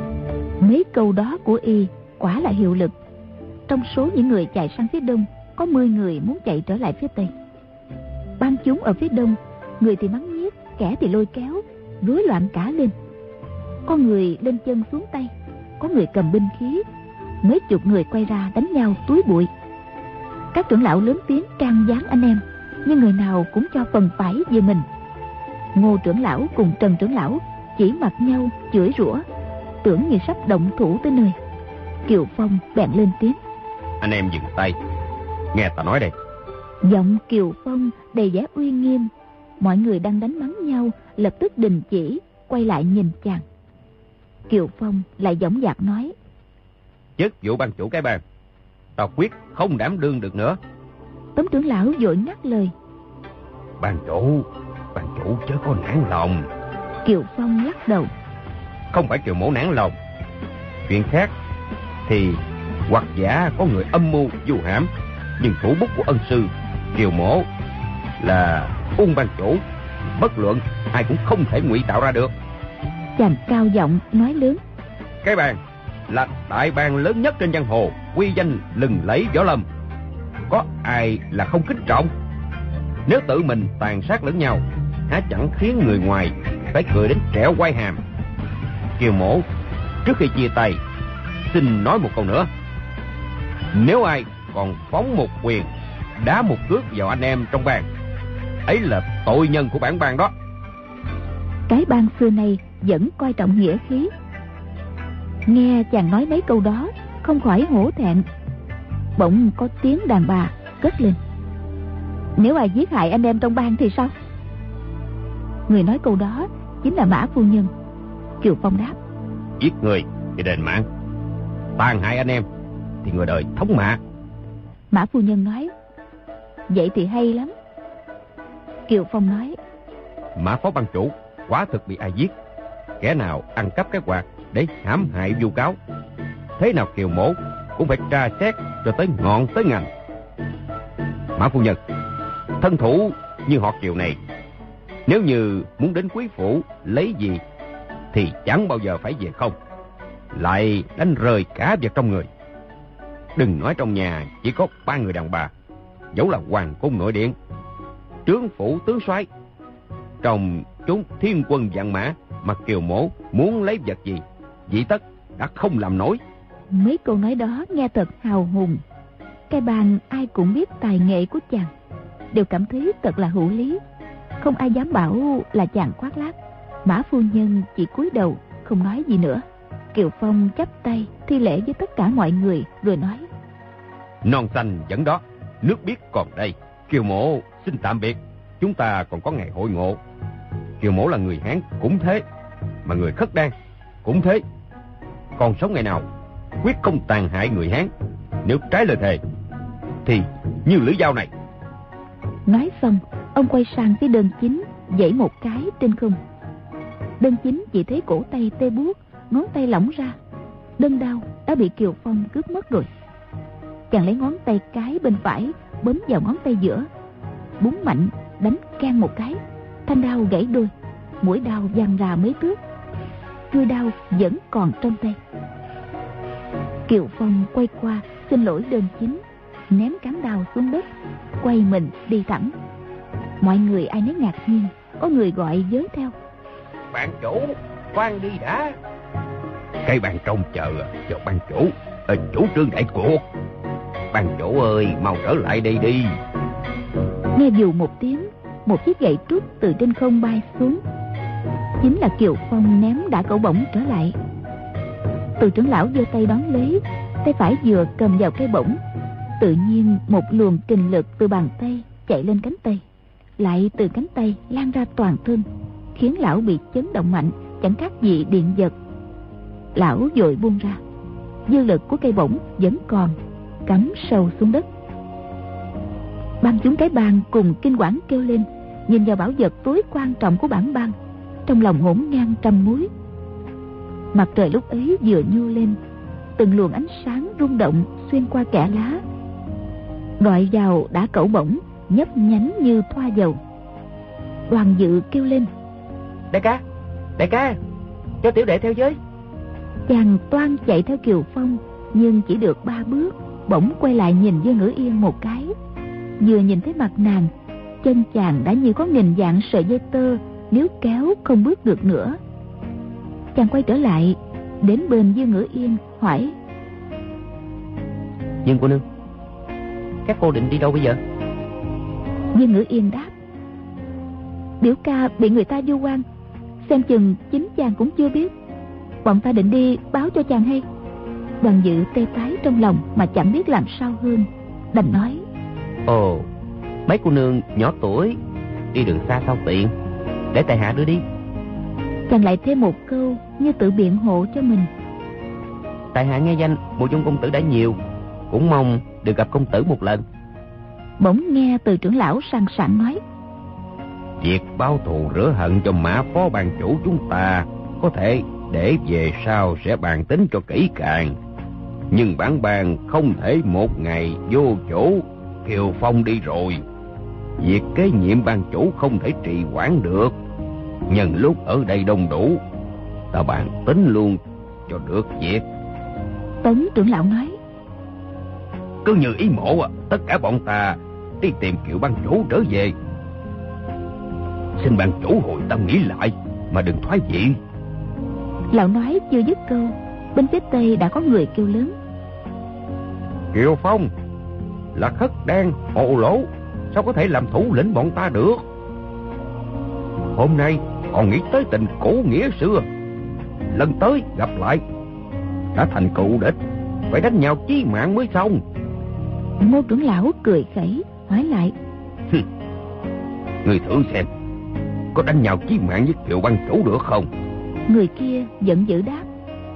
Mấy câu đó của y quả là hiệu lực. Trong số những người chạy sang phía đông, có mười người muốn chạy trở lại phía tây. Ban chúng ở phía đông, người thì mắng nhiếc, kẻ thì lôi kéo, rối loạn cả lên. Có người lên chân xuống tay, có người cầm binh khí, mấy chục người quay ra đánh nhau túi bụi. Các trưởng lão lớn tiếng can gián anh em, nhưng người nào cũng cho phần phải về mình. Ngô trưởng lão cùng Trần trưởng lão chỉ mặt nhau chửi rủa, tưởng như sắp động thủ tới nơi. Kiều Phong bèn lên tiếng: Anh em dừng tay, nghe ta nói đây. Giọng Kiều Phong đầy vẻ uy nghiêm. Mọi người đang đánh mắng nhau lập tức đình chỉ, quay lại nhìn chàng. Kiều Phong lại dõng dạc nói: Chức vụ ban chủ cái bang, tao quyết không đảm đương được nữa. Tống trưởng lão vội ngắt lời: Ban chủ, ban chủ chớ có nản lòng. Kiều Phong lắc đầu: Không phải Kiều mẫu nản lòng. Chuyện khác thì hoặc giả có người âm mưu du hãm, nhưng thủ bút của ân sư Kiều mẫu là Ung ban chủ, bất luận ai cũng không thể ngụy tạo ra được. Chàng cao giọng nói lớn: Cái bang là đại bang lớn nhất trên giang hồ, uy danh lừng lẫy võ lâm, có ai là không kính trọng? Nếu tự mình tàn sát lẫn nhau, há chẳng khiến người ngoài phải cười đến trẹo quai hàm. Kiều mổ, trước khi chia tay, xin nói một câu nữa. Nếu ai còn phóng một quyền, đá một cước vào anh em trong bang, ấy là tội nhân của bản bang đó. Cái bang xưa nay vẫn coi trọng nghĩa khí. Nghe chàng nói mấy câu đó, không khỏi hổ thẹn. Bỗng có tiếng đàn bà cất lên: Nếu ai giết hại anh em trong bang thì sao? Người nói câu đó chính là Mã phu nhân. Kiều Phong đáp: Giết người thì đền mạng, tàn hại anh em thì người đời thống mạ. Mã phu nhân nói: Vậy thì hay lắm. Kiều Phong nói: Mã phó ban chủ quả thực bị ai giết, kẻ nào ăn cắp cái quạt để hãm hại vu cáo, thế nào Kiều mổ cũng phải tra xét cho tới ngọn tới ngành. Mã phu nhân, thân thủ như họ Kiều này, nếu như muốn đến quý phủ lấy gì thì chẳng bao giờ phải về không, lại đánh rơi cả vật trong người. Đừng nói trong nhà chỉ có ba người đàn bà, dẫu là hoàng cung nội điện, trướng phủ tướng soái, trong chúng thiên quân vạn mã, mà Kiều mổ muốn lấy vật gì, dĩ tất đã không làm nổi. Mấy câu nói đó nghe thật hào hùng. Cái bang ai cũng biết tài nghệ của chàng, đều cảm thấy thật là hữu lý. Không ai dám bảo là chàng khoác lác. Mã phu nhân chỉ cúi đầu không nói gì nữa. Kiều Phong chắp tay thi lễ với tất cả mọi người rồi nói: Non xanh vẫn đó, nước biếc còn đây. Kiều mổ xin tạm biệt, chúng ta còn có ngày hội ngộ. Kiều mổ là người Hán cũng thế, mà người khất đan cũng thế. Còn sống ngày nào quyết không tàn hại người Hán. Nếu trái lời thề thì như lưỡi dao này. Nói xong, ông quay sang phía Đơn Chính, giãy một cái trên không. Đơn Chính chỉ thấy cổ tay tê buốt, ngón tay lỏng ra. Đơn đao đã bị Kiều Phong cướp mất rồi. Chàng lấy ngón tay cái bên phải bấm vào ngón tay giữa, búng mạnh đánh keng một cái, thanh đao gãy đôi, mũi đao văng ra mấy thước. Chuôi đao vẫn còn trong tay. Kiều Phong quay qua xin lỗi Đơn Chính, ném cán đao xuống đất, quay mình đi thẳng. Mọi người ai nấy ngạc nhiên, có người gọi giới theo: Bạn chủ, khoan đi đã. Cây bàn trông chờ cho ban chủ, ờ, chủ trương đại cuộc. Ban chủ ơi, mau trở lại đây đi. Nghe dù một tiếng, một chiếc gậy trúc từ trên không bay xuống. Chính là Kiều Phong ném đã cẩu bổng trở lại. Từ trưởng lão giơ tay đón lấy, tay phải vừa cầm vào cây bổng, tự nhiên một luồng kình lực từ bàn tay chạy lên cánh tay, lại từ cánh tay lan ra toàn thân, khiến lão bị chấn động mạnh, chẳng khác gì điện giật. Lão vội buông ra, dư lực của cây bổng vẫn còn, cắm sâu xuống đất. Ban chúng cái bang cùng kinh quản kêu lên, nhìn vào bảo vật tối quan trọng của bản bang, trong lòng hỗn ngang trăm múi. Mặt trời lúc ấy vừa nhô lên, từng luồng ánh sáng rung động xuyên qua kẽ lá, đọi vào đã cẩu bổng, nhấp nhánh như thoa dầu. Đoàn Dự kêu lên: Đại ca, đại ca, cho tiểu đệ theo với. Chàng toan chạy theo Kiều Phong, nhưng chỉ được ba bước, bỗng quay lại nhìn Dương Ngữ Yên một cái. Vừa nhìn thấy mặt nàng, chân chàng đã như có nghìn vạn sợi dây tơ, nếu kéo không bước được nữa. Chàng quay trở lại, đến bên Dương Ngữ Yên hỏi: Dương cô nương, các cô định đi đâu bây giờ? Dương Ngữ Yên đáp: Biểu ca bị người ta vu oan, xem chừng chính chàng cũng chưa biết. Bọn ta định đi báo cho chàng hay. Đoàn Dự tê tái trong lòng mà chẳng biết làm sao hơn, đành nói: Ồ, mấy cô nương nhỏ tuổi, đi đường xa sao tiện, để tại hạ đưa đi. Chàng lại thêm một câu như tự biện hộ cho mình: Tại hạ nghe danh Mộ Dung công tử đã nhiều, cũng mong được gặp công tử một lần. Bỗng nghe Từ trưởng lão sang sảng nói: Việc báo thù rửa hận cho Mã phó ban chủ chúng ta có thể để về sau sẽ bàn tính cho kỹ càng, nhưng bản bàn không thể một ngày vô chỗ Kiều Phong đi rồi. Việc kế nhiệm ban chủ không thể trì hoãn được. Nhân lúc ở đây đông đủ, ta bàn tính luôn cho được việc. Tấn trưởng lão nói: Cứ như ý mộ, tất cả bọn ta đi tìm Kiều ban chủ trở về. Xin ban chủ hồi tâm nghĩ lại, mà đừng thoái vị. Lão nói chưa dứt câu, bên phía tây đã có người kêu lớn: Kiều Phong là khất đan hồ lỗ, sao có thể làm thủ lĩnh bọn ta được? Hôm nay còn nghĩ tới tình cũ nghĩa xưa, lần tới gặp lại đã thành cựu địch, phải đánh nhau chí mạng mới xong. Ngô trưởng lão cười khẩy hỏi lại: Người thử xem, có đánh nhau chí mạng với Kiều ban chủ được không? Người kia giận dữ đáp: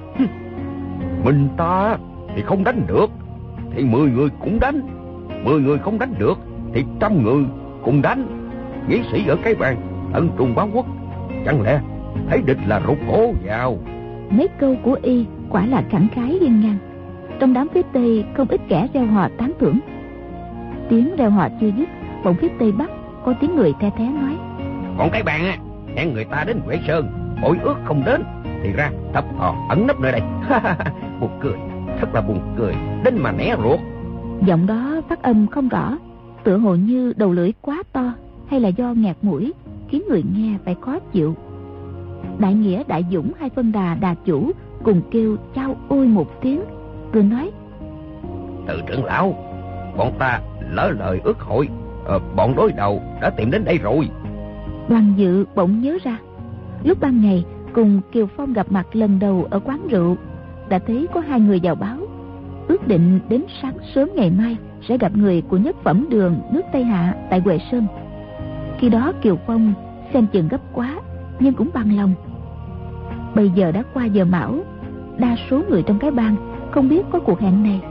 Mình ta thì không đánh được, thì mười người cũng đánh. Mười người không đánh được, thì trăm người cùng đánh. Nghĩa sĩ ở cái bàn tận trung báo quốc, chẳng lẽ thấy địch là rụt cổ vào? Mấy câu của y quả là khẳng khái hiên ngang. Trong đám phía tây không ít kẻ reo hò tán thưởng. Tiếng reo hò chưa dứt, bỗng phía tây bắc có tiếng người the thé nói: Còn cái bàn á, hẹn người ta đến Huệ Sơn, hội ước không đến, thì ra thập thò ẩn nấp nơi đây. Buồn cười, thật là buồn cười, đến mà né ruột. Giọng đó phát âm không rõ, tựa hồ như đầu lưỡi quá to, hay là do nghẹt mũi, khiến người nghe phải khó chịu. Đại Nghĩa, Đại Dũng hai phân đà đà chủ cùng kêu chao ôi một tiếng, rồi nói: Từ trưởng lão, bọn ta lỡ lời ước hội, ờ, bọn đối đầu đã tìm đến đây rồi. Đoàn Dự bỗng nhớ ra, lúc ban ngày cùng Kiều Phong gặp mặt lần đầu ở quán rượu, đã thấy có hai người vào báo, ước định đến sáng sớm ngày mai sẽ gặp người của nhất phẩm đường nước Tây Hạ tại Huệ Sơn. Khi đó Kiều Phong xem chừng gấp quá, nhưng cũng bằng lòng. Bây giờ đã qua giờ mão, đa số người trong cái bang không biết có cuộc hẹn này,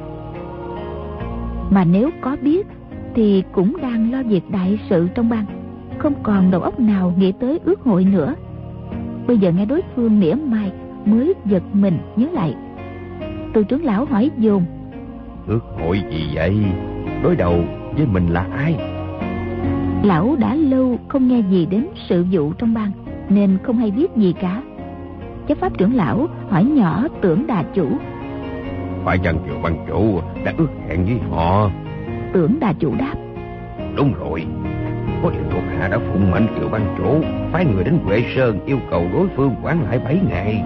mà nếu có biết thì cũng đang lo việc đại sự trong bang, không còn đầu óc nào nghĩ tới ước hội nữa. Bây giờ nghe đối phương mỉa mai mới giật mình nhớ lại. Từ trưởng lão hỏi dồn: Ước hội gì vậy? Đối đầu với mình là ai? Lão đã lâu không nghe gì đến sự vụ trong bang, nên không hay biết gì cả. Chấp pháp trưởng lão hỏi nhỏ Tưởng đà chủ: Phải chăng Kiều ban chủ đã ước hẹn với họ? Tưởng đà chủ đáp: Đúng rồi, có điều thuộc hạ đã phụng mệnh Kiều ban chủ phái người đến Huệ Sơn yêu cầu đối phương quản lại bảy ngày.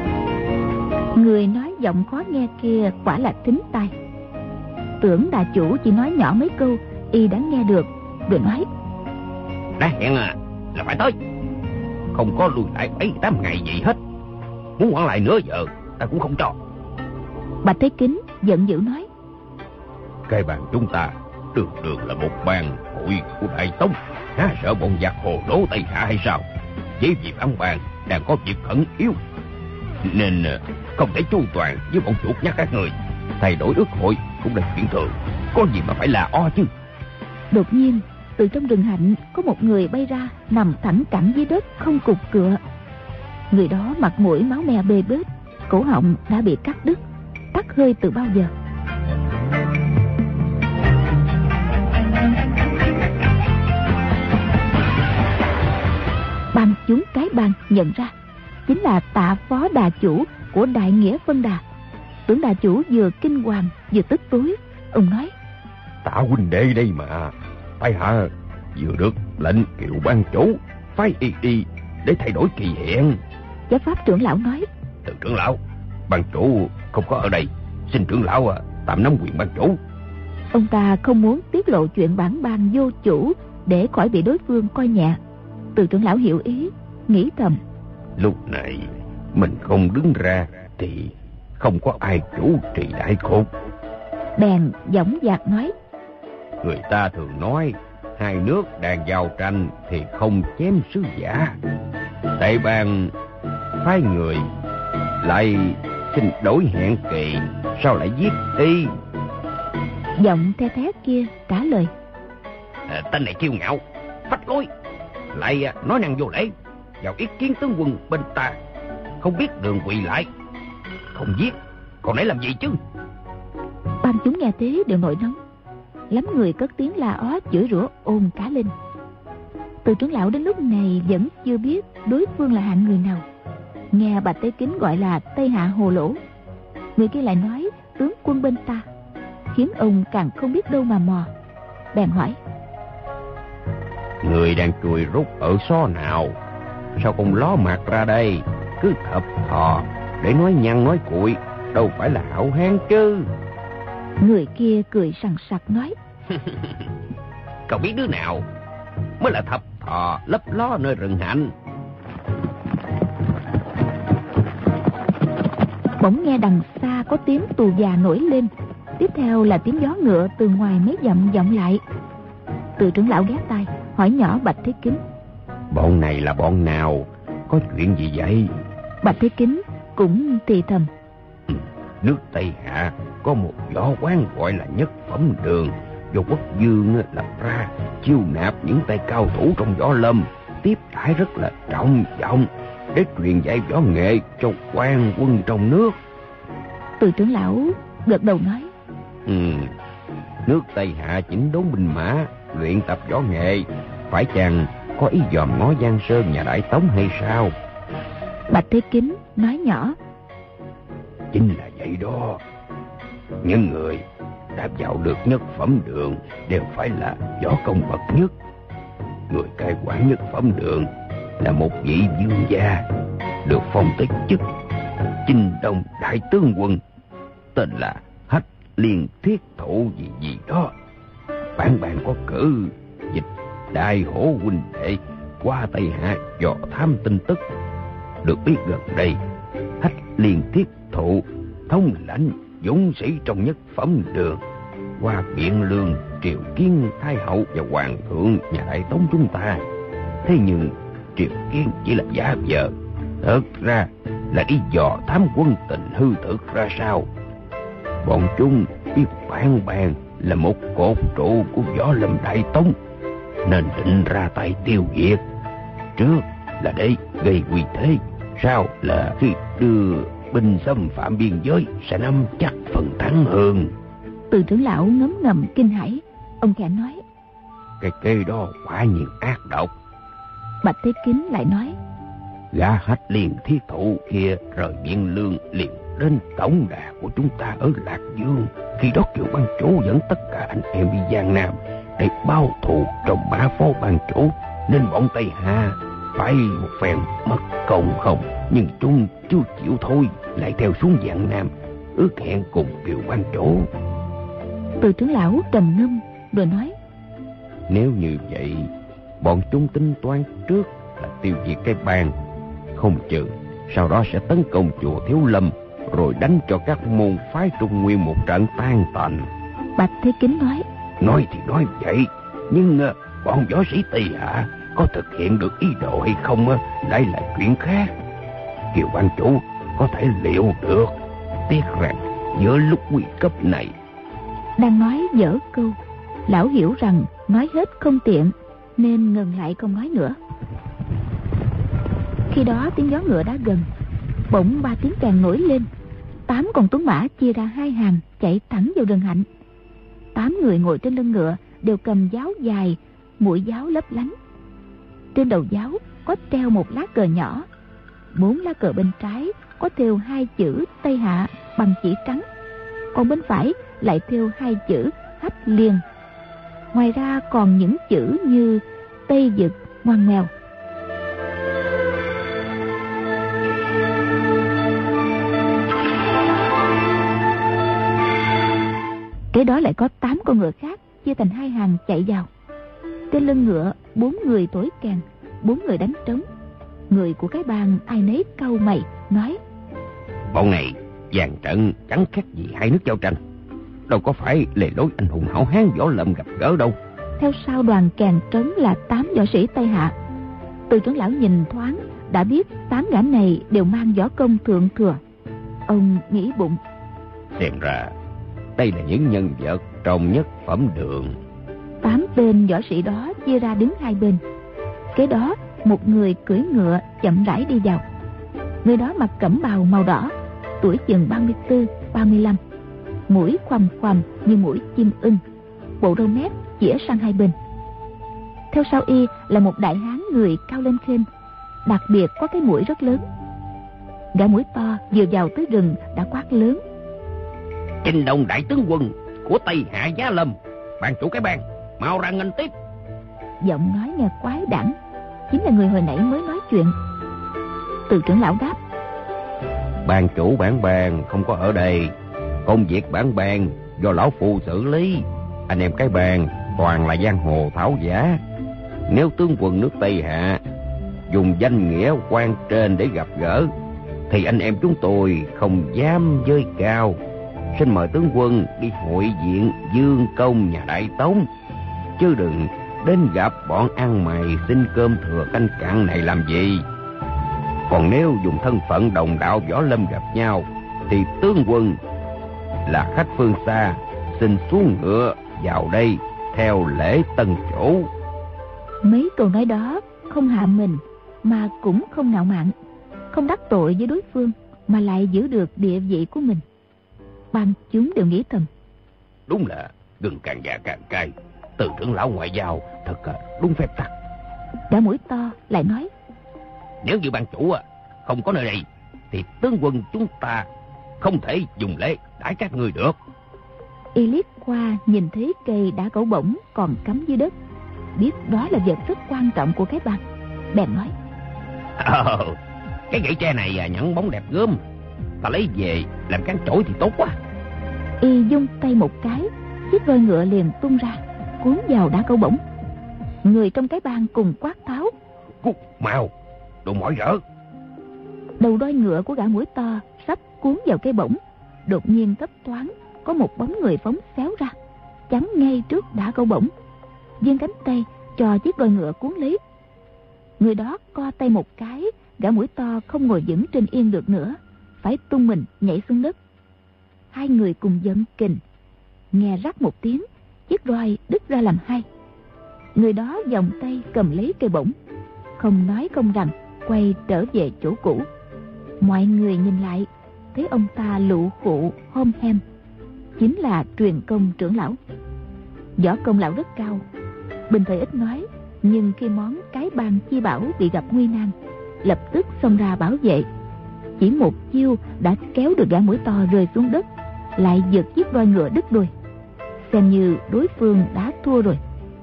Người nói giọng khó nghe kia quả là thính tai. Tưởng đà chủ chỉ nói nhỏ mấy câu, y đã nghe được, rồi nói: Đã hẹn à, là phải tới. Không có lùi lại bảy tám ngày gì hết. Muốn hoãn lại nửa giờ ta cũng không cho. Bạch Thế Kính giận dữ nói: Cái bàn chúng ta đường đường là một bàn hội của Đại Tông, há sợ bọn giặc hồ lỗ Tây Hạ hay sao? Chỉ vì bản bàn đang có việc khẩn yếu nên không thể chu toàn với bọn chuột nhắt các người. Thay đổi ước hội cũng là chuyện thường, có gì mà phải là o chứ. Đột nhiên từ trong rừng hạnh có một người bay ra, nằm thẳng cẳng dưới đất không cục cựa. Người đó mặt mũi máu me bê bết, cổ họng đã bị cắt đứt, tắt hơi từ bao giờ. Ban chúng cái bang nhận ra chính là Tạ Phó Đà Chủ của Đại Nghĩa Phân Đà. Tưởng Đà Chủ vừa kinh hoàng vừa tức tối. Ông nói: Tạ huynh đệ đây mà, tại hạ vừa được lệnh Kiều ban chủ phái y đi để thay đổi kỳ hẹn. Chấp pháp trưởng lão nói: Từ trưởng lão, ban chủ không có ở đây, xin trưởng lão à, tạm nắm quyền ban chủ. Ông ta không muốn tiết lộ chuyện bản ban vô chủ để khỏi bị đối phương coi nhẹ. Từ trưởng lão hiểu ý, nghĩ thầm: Lúc này mình không đứng ra thì không có ai chủ trì đại cục. Bèn dõng dạc nói: Người ta thường nói hai nước đang giao tranh thì không chém sứ giả. Đại bang phái người lại xin đổi hẹn kỳ, sao lại giết y? Giọng the thé kia trả lời: À, tên này kiêu ngạo, phách lối, lại nói năng vô lễ, vào ý kiến tướng quân bên ta, không biết đường quỳ lại. Không giết còn nãy làm gì chứ? Ban chúng nghe thế đều nổi nóng, lắm người cất tiếng la ó chửi rủa ồn cả lên. Từ trưởng lão đến lúc này vẫn chưa biết đối phương là hạng người nào. Nghe Bạch Thế Kính gọi là Tây Hạ Hồ Lỗ, người kia lại nói tướng quân bên ta, khiến ông càng không biết đâu mà mò. Bèn hỏi: Người đang chui rút ở xó nào? Sao không ló mặt ra đây? Cứ thập thò để nói nhăn nói cuội, đâu phải là hảo hán chứ. Người kia cười sằng sặc nói: Cậu biết đứa nào mới là thập thò lấp ló nơi rừng hạnh? Bỗng nghe đằng xa có tiếng tù già nổi lên, tiếp theo là tiếng gió ngựa từ ngoài mấy dặm vọng lại. Từ trưởng lão ghé tai hỏi nhỏ Bạch Thế Kính: Bọn này là bọn nào? Có chuyện gì vậy? Bạch Thế Kính cũng thì thầm: Nước Tây Hạ có một võ quán gọi là Nhất Phẩm Đường, do quốc vương lập ra, chiêu nạp những tay cao thủ trong võ lâm, tiếp đãi rất là trọng vọng để truyền dạy võ nghệ cho quan quân trong nước. Từ trưởng lão gật đầu nói: Ừ, nước Tây Hạ chỉnh đốn binh mã, luyện tập võ nghệ, phải chăng có ý dòm ngó Giang Sơn nhà Đại Tống hay sao? Bạch Thế Kính nói nhỏ: Chính là vậy đó. Những người đã vào được Nhất Phẩm Đường đều phải là võ công bậc nhất. Người cai quản Nhất Phẩm Đường là một vị vương gia, được phong tới chức Chinh Đông Đại Tướng Quân, tên là Hách Liên Thiết Thụ gì gì đó. Bản bạn có cử dịch Đại Hổ huynh đệ qua Tây Hạ dò thám tin tức. Được biết gần đây Hách Liên Thiết Thụ thống lãnh dũng sĩ trong Nhất Phẩm Đường qua biện lương triều kiến Thái Hậu và Hoàng thượng nhà Đại Tống chúng ta. Thế nhưng triều kiến chỉ là giả vờ, thật ra là đi dò thám quân tình hư thực ra sao. Bọn chúng biết bản bàn là một cột trụ của võ lâm Đại Tống, nên định ra tay tiêu diệt. Trước là để gây uy thế, sau là khi đưa binh xâm phạm biên giới sẽ nắm chắc phần thắng hơn. Từ trưởng lão ngấm ngầm kinh hãi, ông khẽ nói: Cái kế đó quả nhiên ác độc. Bạch Thế Kính lại nói: Gã Hách Liên Thiết Thụ kia rời biện lương liền đến tổng đà của chúng ta ở Lạc Dương. Khi đó Kiều ban chủ dẫn tất cả anh em đi Giang Nam để báo thù trong Bá Phó ban chủ, nên bọn Tây Hạ phải một phen mất công không. Nhưng chúng chưa chịu thôi, lại theo xuống Giang Nam ước hẹn cùng Kiều ban chủ. Từ trưởng lão trầm ngâm rồi nói: Nếu như vậy Bọn chúng tính toán trước là tiêu diệt cái bang, không chừng sau đó sẽ tấn công chùa Thiếu Lâm, rồi đánh cho các môn phái Trung Nguyên một trận tan tành. Bạch Thế Kính nói: Nói thì nói vậy, nhưng uh, bọn võ sĩ Tây Hạ có thực hiện được ý đồ hay không uh, đây là chuyện khác. Kiều ban chủ có thể liệu được, tiếc rằng giữa lúc nguy cấp này. Đang nói dở câu, lão hiểu rằng nói hết không tiện, nên ngừng lại không nói nữa. Khi đó tiếng gió ngựa đã gần, bỗng ba tiếng kèn nổi lên. Tám con tuấn mã chia ra hai hàng chạy thẳng vào rừng hạnh. Tám người ngồi trên lưng ngựa đều cầm giáo dài, mũi giáo lấp lánh. Trên đầu giáo có treo một lá cờ nhỏ. Bốn lá cờ bên trái có thêu hai chữ Tây Hạ bằng chỉ trắng, còn bên phải lại thêu hai chữ Hách Liên. Ngoài ra còn những chữ như Tây Dực, Ngoan Mèo. Kế đó lại có tám con ngựa khác chia thành hai hàng chạy vào. Trên lưng ngựa bốn người thổi kèn, bốn người đánh trống. Người của cái bang ai nấy cau mày nói: Bọn này dàn trận chẳng khác gì hai nước giao tranh, đâu có phải lề lối anh hùng hảo hán võ lâm gặp gỡ đâu. Theo sau đoàn kèn trống là tám võ sĩ Tây Hạ. Từ trưởng lão nhìn thoáng đã biết tám gã này đều mang võ công thượng thừa. Ông nghĩ bụng: Xem ra đây là những nhân vật trong nhất phẩm đường. Tám tên võ sĩ đó chia ra đứng hai bên. Kế đó một người cưỡi ngựa chậm rãi đi vào. Người đó mặc cẩm bào màu đỏ, tuổi chừng ba mươi tư, ba mươi lăm, mũi khoằm khoằm như mũi chim ưng, bộ râu mép chĩa sang hai bên. Theo sau y là một đại hán người cao lên khênh, đặc biệt có cái mũi rất lớn. Gã mũi to vừa vào tới rừng đã quát lớn: Trình Đồng đại tướng quân của Tây Hạ Giá Lâm, ban chủ cái bang, mau ra nghênh tiếp. Giọng nói nghe quái đản, chính là người hồi nãy mới nói chuyện. Từ trưởng lão đáp: Ban chủ bản bang không có ở đây, công việc bản bang do lão phu xử lý. Anh em cái bang toàn là giang hồ tháo giả. Nếu tướng quân nước Tây Hạ dùng danh nghĩa quan trên để gặp gỡ, thì anh em chúng tôi không dám dơi cao. Xin mời tướng quân đi hội diện Dương Công nhà Đại Tống, chứ đừng đến gặp bọn ăn mày xin cơm thừa canh cạn này làm gì. Còn nếu dùng thân phận đồng đạo võ lâm gặp nhau, thì tướng quân là khách phương xa, xin xuống ngựa vào đây theo lễ tân chủ. Mấy câu nói đó không hạ mình mà cũng không ngạo mạn, không đắc tội với đối phương mà lại giữ được địa vị của mình. Ban chúng đều nghĩ thầm: Đúng là gừng càng già càng cay, Từ trưởng lão ngoại giao thật đúng phép tắc. Gã mũi to lại nói: Nếu như ban chủ không có nơi đây, thì tướng quân chúng ta không thể dùng lễ đãi các người được. Y liếc qua nhìn thấy cây đá cẩu bổng còn cắm dưới đất, biết đó là vật rất quan trọng của cái bang, bèn nói: Ờ, cái gậy tre này nhẵn bóng đẹp gớm, ta lấy về làm cán chổi thì tốt quá. Y dung tay một cái, chiếc roi ngựa liền tung ra, cuốn vào đá cẩu bổng. Người trong cái bang cùng quát tháo: Cút mau, đồ mỏi rỡ. Đầu roi ngựa của gã mũi to sắp cuốn vào cái bổng, đột nhiên thấp thoáng có một bóng người phóng xéo ra, chắn ngay trước đá cẩu bổng, vươn cánh tay cho chiếc roi ngựa cuốn lấy. Người đó co tay một cái, gã mũi to không ngồi vững trên yên được nữa, phải tung mình nhảy xuống đất. Hai người cùng giận kình, nghe rắc một tiếng, chiếc roi đứt ra làm hai. Người đó vòng tay cầm lấy cây bổng, không nói không rằng quay trở về chỗ cũ. Mọi người nhìn lại thấy ông ta lụ khụ hom hem, chính là Truyền Công trưởng lão. Võ công lão rất cao, bình thời ít nói, nhưng khi món cái bang chi bảo bị gặp nguy nan, lập tức xông ra bảo vệ. Chỉ một chiêu đã kéo được gã mũi to rơi xuống đất, lại giật chiếc roi ngựa đứt đuôi, xem như đối phương đã thua rồi.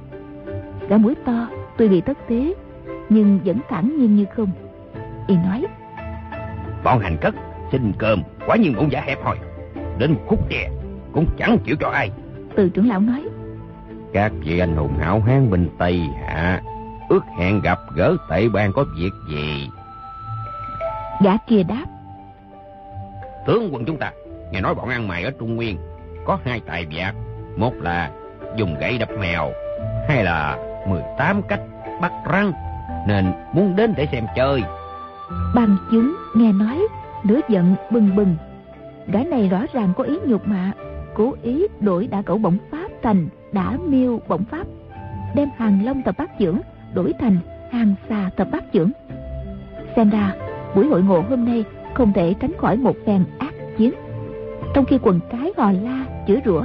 Gã mũi to tuy bị thất thế, nhưng vẫn thản nhiên như không. Y nói: Bọn hành cất xin cơm quả nhiên bụng dạ hẹp hòi, đến khúc tre cũng chẳng chịu cho ai. Từ trưởng lão nói: Các vị anh hùng hảo hán bên Tây Hạ ước hẹn gặp gỡ Tệ Bang có việc gì? Gã kia đáp: Tướng quân chúng ta nghe nói bọn ăn mày ở Trung Nguyên có hai tài vạc, một là dùng gậy đập mèo, hai là mười tám cách bắt rắn, nên muốn đến để xem chơi. Bằng chứng nghe nói, lửa giận bừng bừng. Gã này rõ ràng có ý nhục mạ, cố ý đổi Đả Cẩu bổng pháp thành Đả Miêu bổng pháp, đem Hàng Long thập bát chưởng đổi thành Hàng Xà thập bát chưởng. Xem ra buổi hội ngộ hôm nay không thể tránh khỏi một phen ác chiến. Trong khi quần cái hò la chửi rủa,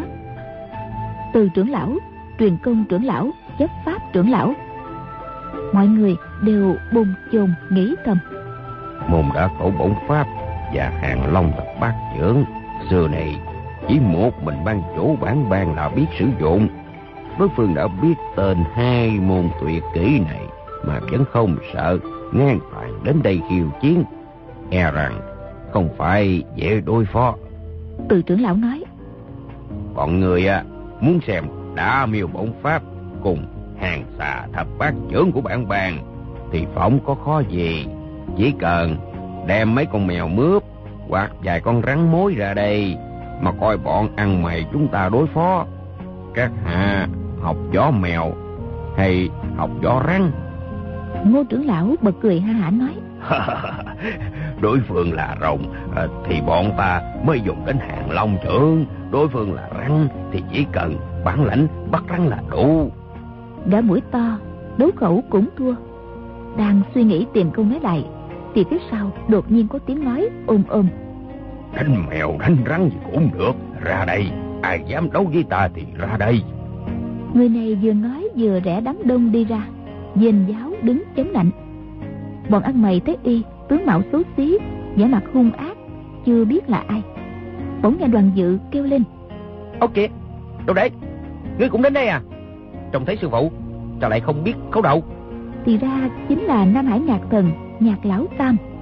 Từ trưởng lão, Truyền Công trưởng lão, Chấp Pháp trưởng lão, mọi người đều bồn chồn nghĩ thầm: Môn Đả Cẩu bổng pháp và Hàng Long thập bát chưởng xưa này chỉ một mình ban chủ bản bang là biết sử dụng. Đối phương đã biết tên hai môn tuyệt kỹ này mà vẫn không sợ ngang tàn đến đây khiêu chiến, e rằng không phải dễ đối phó. Từ trưởng lão nói: Bọn người à, muốn xem Đả Miêu bổng pháp cùng Hàng Xà thập bát chưởng của bản bang thì phỏng có khó gì, chỉ cần đem mấy con mèo mướp hoặc vài con rắn mối ra đây mà coi bọn ăn mày chúng ta đối phó. Các hạ học gió mèo hay học gió rắn? Ngô trưởng lão bật cười ha hả nói: Đối phương là rồng thì bọn ta mới dùng đến Hàng Long chưởng, đối phương là rắn thì chỉ cần bản lãnh bắt rắn là đủ. Gã mũi to đấu khẩu cũng thua. Đang suy nghĩ tìm câu nói lại thì phía sau đột nhiên có tiếng nói ôm ôm: Đánh mèo đánh rắn gì cũng được, ra đây, ai dám đấu với ta thì ra đây. Người này vừa nói vừa rẽ đám đông đi ra, dền giáo đứng chống nạnh. Bọn ăn mày thấy y tướng mạo xấu xí, vẻ mặt hung ác, chưa biết là ai. Bỗng nghe Đoàn Dự kêu lên: Ô kìa, đâu đấy, ngươi cũng đến đây à? Trông thấy sư phụ sao lại không biết khấu đầu? Thì ra chính là Nam Hải Nhạc Thần Nhạc Lão Tam.